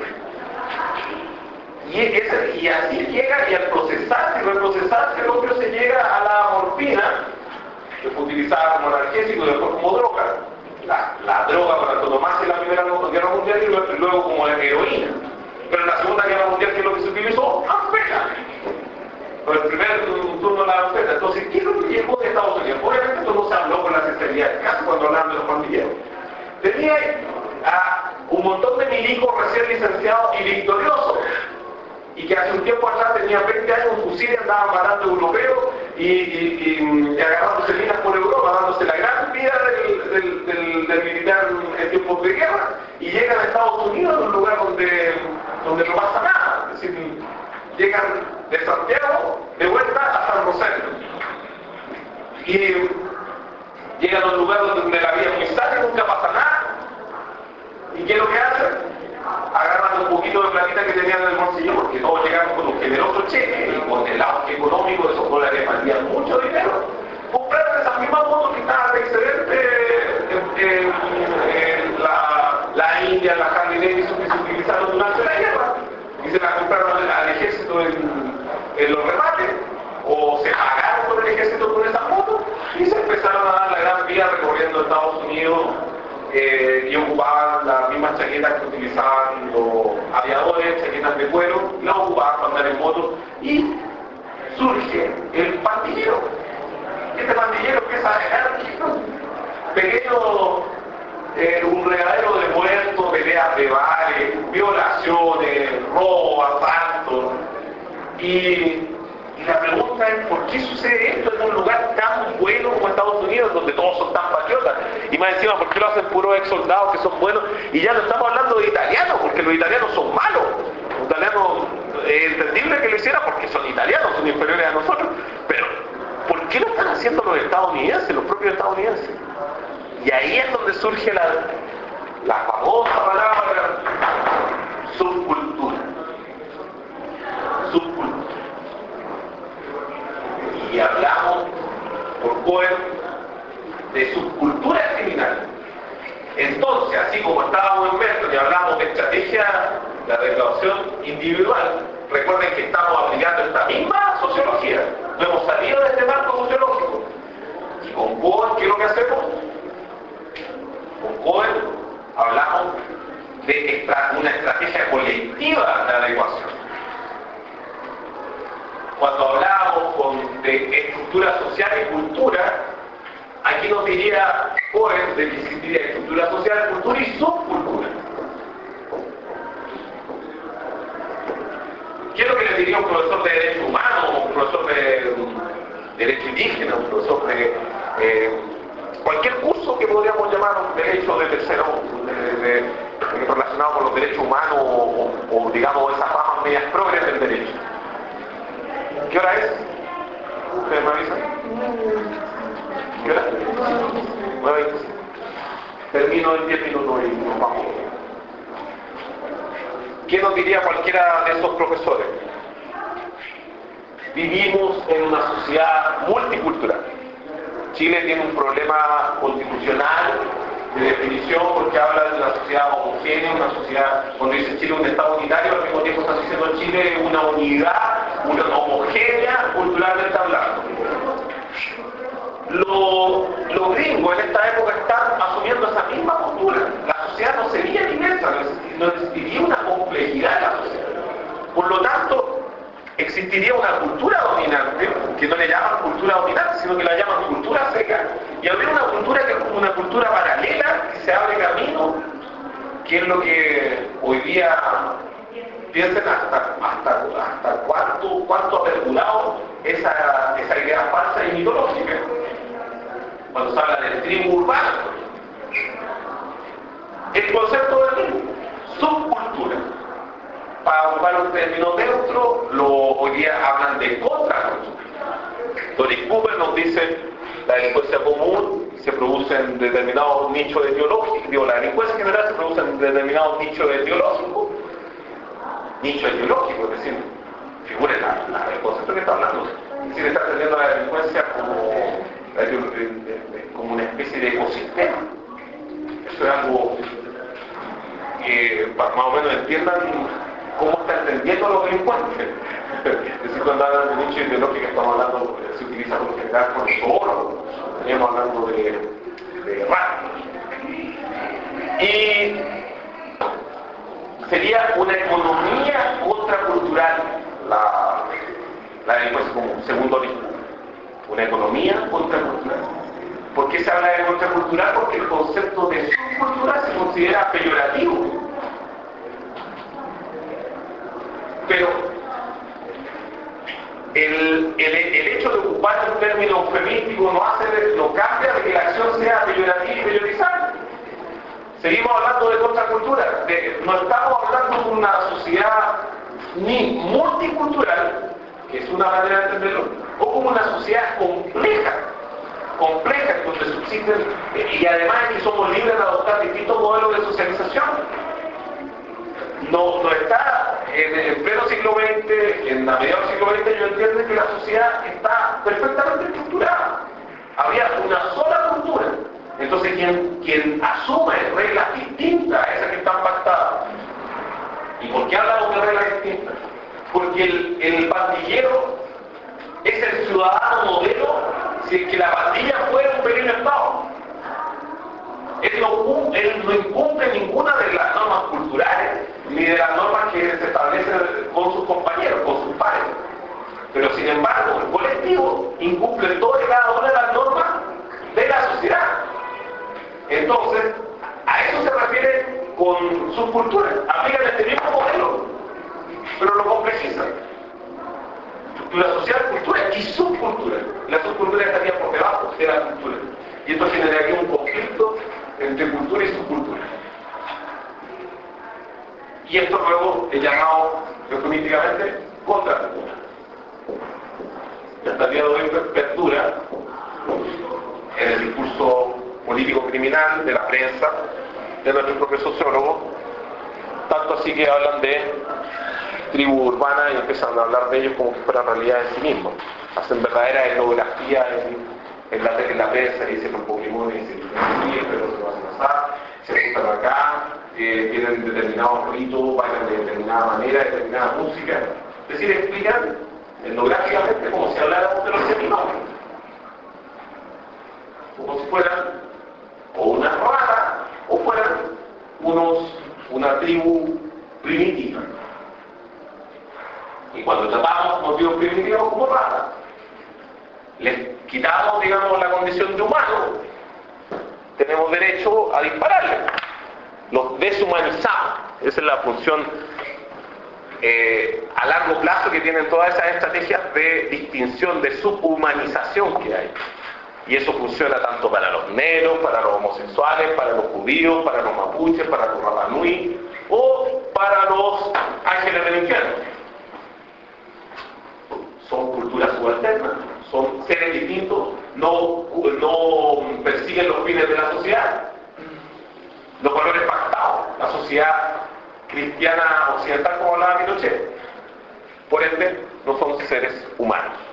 Y, ese, y así llega, y al procesarse, y reprocesarse, el opio se llega a la morfina, que fue utilizada como analgésico y después como droga. La, la droga para tomarse en la Primera Guerra Mundial y luego como la heroína. Pero en la Segunda Guerra Mundial, ¿qué es lo que se utilizó? Anfeta. Por el primer turno de la anfeta. Entonces, ¿qué es lo que llegó de Estados Unidos? Obviamente esto no se habló con la sinceridad del caso cuando hablaban de los pandilleros. Tenía a un montón de milicos recién licenciados y victoriosos, y que hace un tiempo atrás tenían veinte años, un fusil y andaban matando europeos y, y, y, y agarrándose minas por Europa, dándose la gran vida del, del, del, del militar en tiempos de guerra, y llegan a Estados Unidos, en un lugar donde, donde no pasa nada. Es decir, llegan de Santiago de vuelta a San Rosendo. Y llegan a un lugar donde la vida es muy sana, nunca pasa nada. ¿Y qué es lo que hacen? Agarran un poquito de platita que tenían en el bolsillo, porque todos llegamos con un generoso cheque, y con el auge económico de esos dólares valían mucho dinero. Compraron esas mismas motos que estaban de excedente en, en, en la, la India, la Harley Davidson, que se utilizaron durante la guerra, y se las compraron al, al ejército en, en los remates, o se pagaron por el ejército con esas motos, y se empezaron a dar la gran vía recorriendo Estados Unidos. Eh, y ocupaban las mismas chaquetas que utilizaban los aviadores, chaquetas de cuero, las ocupaban para andar en moto, y surge el pandillero. Este pandillero empieza a dejar pequeño, eh, un regadero de muertos, peleas de bares, violaciones, robos, asaltos, y Y la pregunta es, ¿por qué sucede esto en un lugar tan bueno como Estados Unidos, donde todos son tan patriotas? Y más encima, ¿por qué lo hacen puros ex soldados que son buenos? Y ya no estamos hablando de italianos, porque los italianos son malos. Los italianos, es entendible que lo hicieran porque son italianos, son inferiores a nosotros. Pero, ¿por qué lo están haciendo los estadounidenses, los propios estadounidenses? Y ahí es donde surge la, la famosa palabra subcultura. Subcultura. Y hablamos por Cohen de subcultura criminal. Entonces, así como estábamos en Merton y hablamos de estrategia de recaudación individual, recuerden que estamos aplicando esta misma sociología. No hemos salido de este marco sociológico. Y con Cohen, ¿qué es lo que hacemos? Con Cohen hablamos de una estrategia colectiva de adecuación. Cuando hablábamos con, de estructura social y cultura, aquí nos diría Cohen de que existiría estructura social, cultura y subcultura. ¿Qué es lo que le diría un profesor de Derecho Humano, un profesor de um, Derecho Indígena, un profesor de eh, cualquier curso que podríamos llamar un derecho de tercero, de, de, de, relacionado con los derechos humanos o, o, o digamos esas ramas medias progres del derecho? ¿Qué hora es? ¿Ustedes me avisan? ¿Qué hora? nueve veinte. Termino en diez minutos y nos vamos. ¿Qué nos diría cualquiera de estos profesores? Vivimos en una sociedad multicultural. Chile tiene un problema constitucional de definición porque habla de una sociedad homogénea, una sociedad, cuando dice Chile un estado unitario, al mismo tiempo está diciendo Chile una unidad, una homogénea culturalmente hablando. Los, los gringos en esta época están asumiendo esa misma postura. La sociedad no sería diversa, no existiría una complejidad en la sociedad. Por lo tanto, existiría una cultura dominante, que no le llaman cultura dominante, sino que la llaman cultura seca, y habría una cultura que es como una cultura paralela, que se abre camino, que es lo que hoy día piensen hasta, hasta, hasta cuánto, cuánto ha perdurado esa, esa idea falsa y mitológica. Cuando se habla del tribu urbano, el concepto de tribu, subcultura. Para ocupar un término neutro, lo, hoy día hablan de contracultura. Doris Cooper nos dice la delincuencia común se produce en determinados nichos etiológicos, digo, la delincuencia en general se produce en determinados nichos etiológicos, nicho etiológico, es decir, figure la, la, el concepto que está hablando. Es decir, está entendiendo la delincuencia como, como una especie de ecosistema. Eso es algo que para más o menos entiendan cómo está entendiendo los delincuentes. Es decir, cuando hablan de nicho ideológico estamos hablando, se utiliza por lo general con el zoólogo, estaríamos hablando de, de ratas. Y sería una economía contracultural la, la delincuencia común, segundo discurso. Una economía contracultural. ¿Por qué se habla de contracultural? Porque el concepto de subcultura se considera peyorativo. Pero el, el, el hecho de ocupar un término eufemístico no, hace, no cambia de que la acción sea peyorativa y peyorizante. Seguimos hablando de contracultura. De, no estamos hablando de una sociedad ni multicultural, que es una manera de entenderlo, o como una sociedad compleja, compleja, donde subsisten, y además es que somos libres de adoptar distintos modelos de socialización. No, no está en el pleno siglo veinte, en la mediados del siglo veinte, yo entiendo que la sociedad está perfectamente estructurada. Había una sola cultura. Entonces, quien, quien asume reglas distintas a esas que están pactadas. ¿Y por qué hablamos de reglas distintas? Porque el, el pandillero es el ciudadano modelo si es que la pandilla fuera un pequeño estado. Él no, él no incumple ninguna de las normas culturales ni de las normas que se establecen con sus compañeros, con sus pares. Pero sin embargo, el colectivo incumple todas y cada una de las normas de la sociedad. Entonces, a eso se refiere con subcultura. Aplican este mismo modelo, pero lo complejizan. Estructura social, cultura y subcultura. La subcultura estaría por debajo de la cultura. Y esto generaría un conflicto entre cultura y subcultura. Y esto luego es llamado eufemísticamente contracultura. Y hasta el día de hoy perdura en el discurso político criminal de la prensa, de nuestros propios sociólogos, tanto así que hablan de tribu urbana y empiezan a hablar de ellos como que fueran realidad en sí mismos. Hacen verdadera etnografía en, en, la, en la prensa y dicen los Pokémon y dicen pero se van a pasar, se juntan acá, eh, tienen determinados ritos, bailan de determinada manera, determinada música. Es decir, explican etnográficamente como si habláramos de los animales. Como si fueran o una rata o fueran unos, una tribu primitiva. Y cuando tratamos como tribus primitivos como ratas, les quitamos, digamos, la condición de humano, tenemos derecho a dispararles. Los deshumanizamos. Esa es la función eh, a largo plazo que tienen todas esas estrategias de distinción, de subhumanización que hay. Y eso funciona tanto para los negros, para los homosexuales, para los judíos, para los mapuches, para los rapanui o para los ángeles del infierno. Son culturas subalternas, son seres distintos, no, no persiguen los fines de la sociedad, los valores pactados, la sociedad cristiana occidental como hablaba Pinochet. Por ende, no son seres humanos.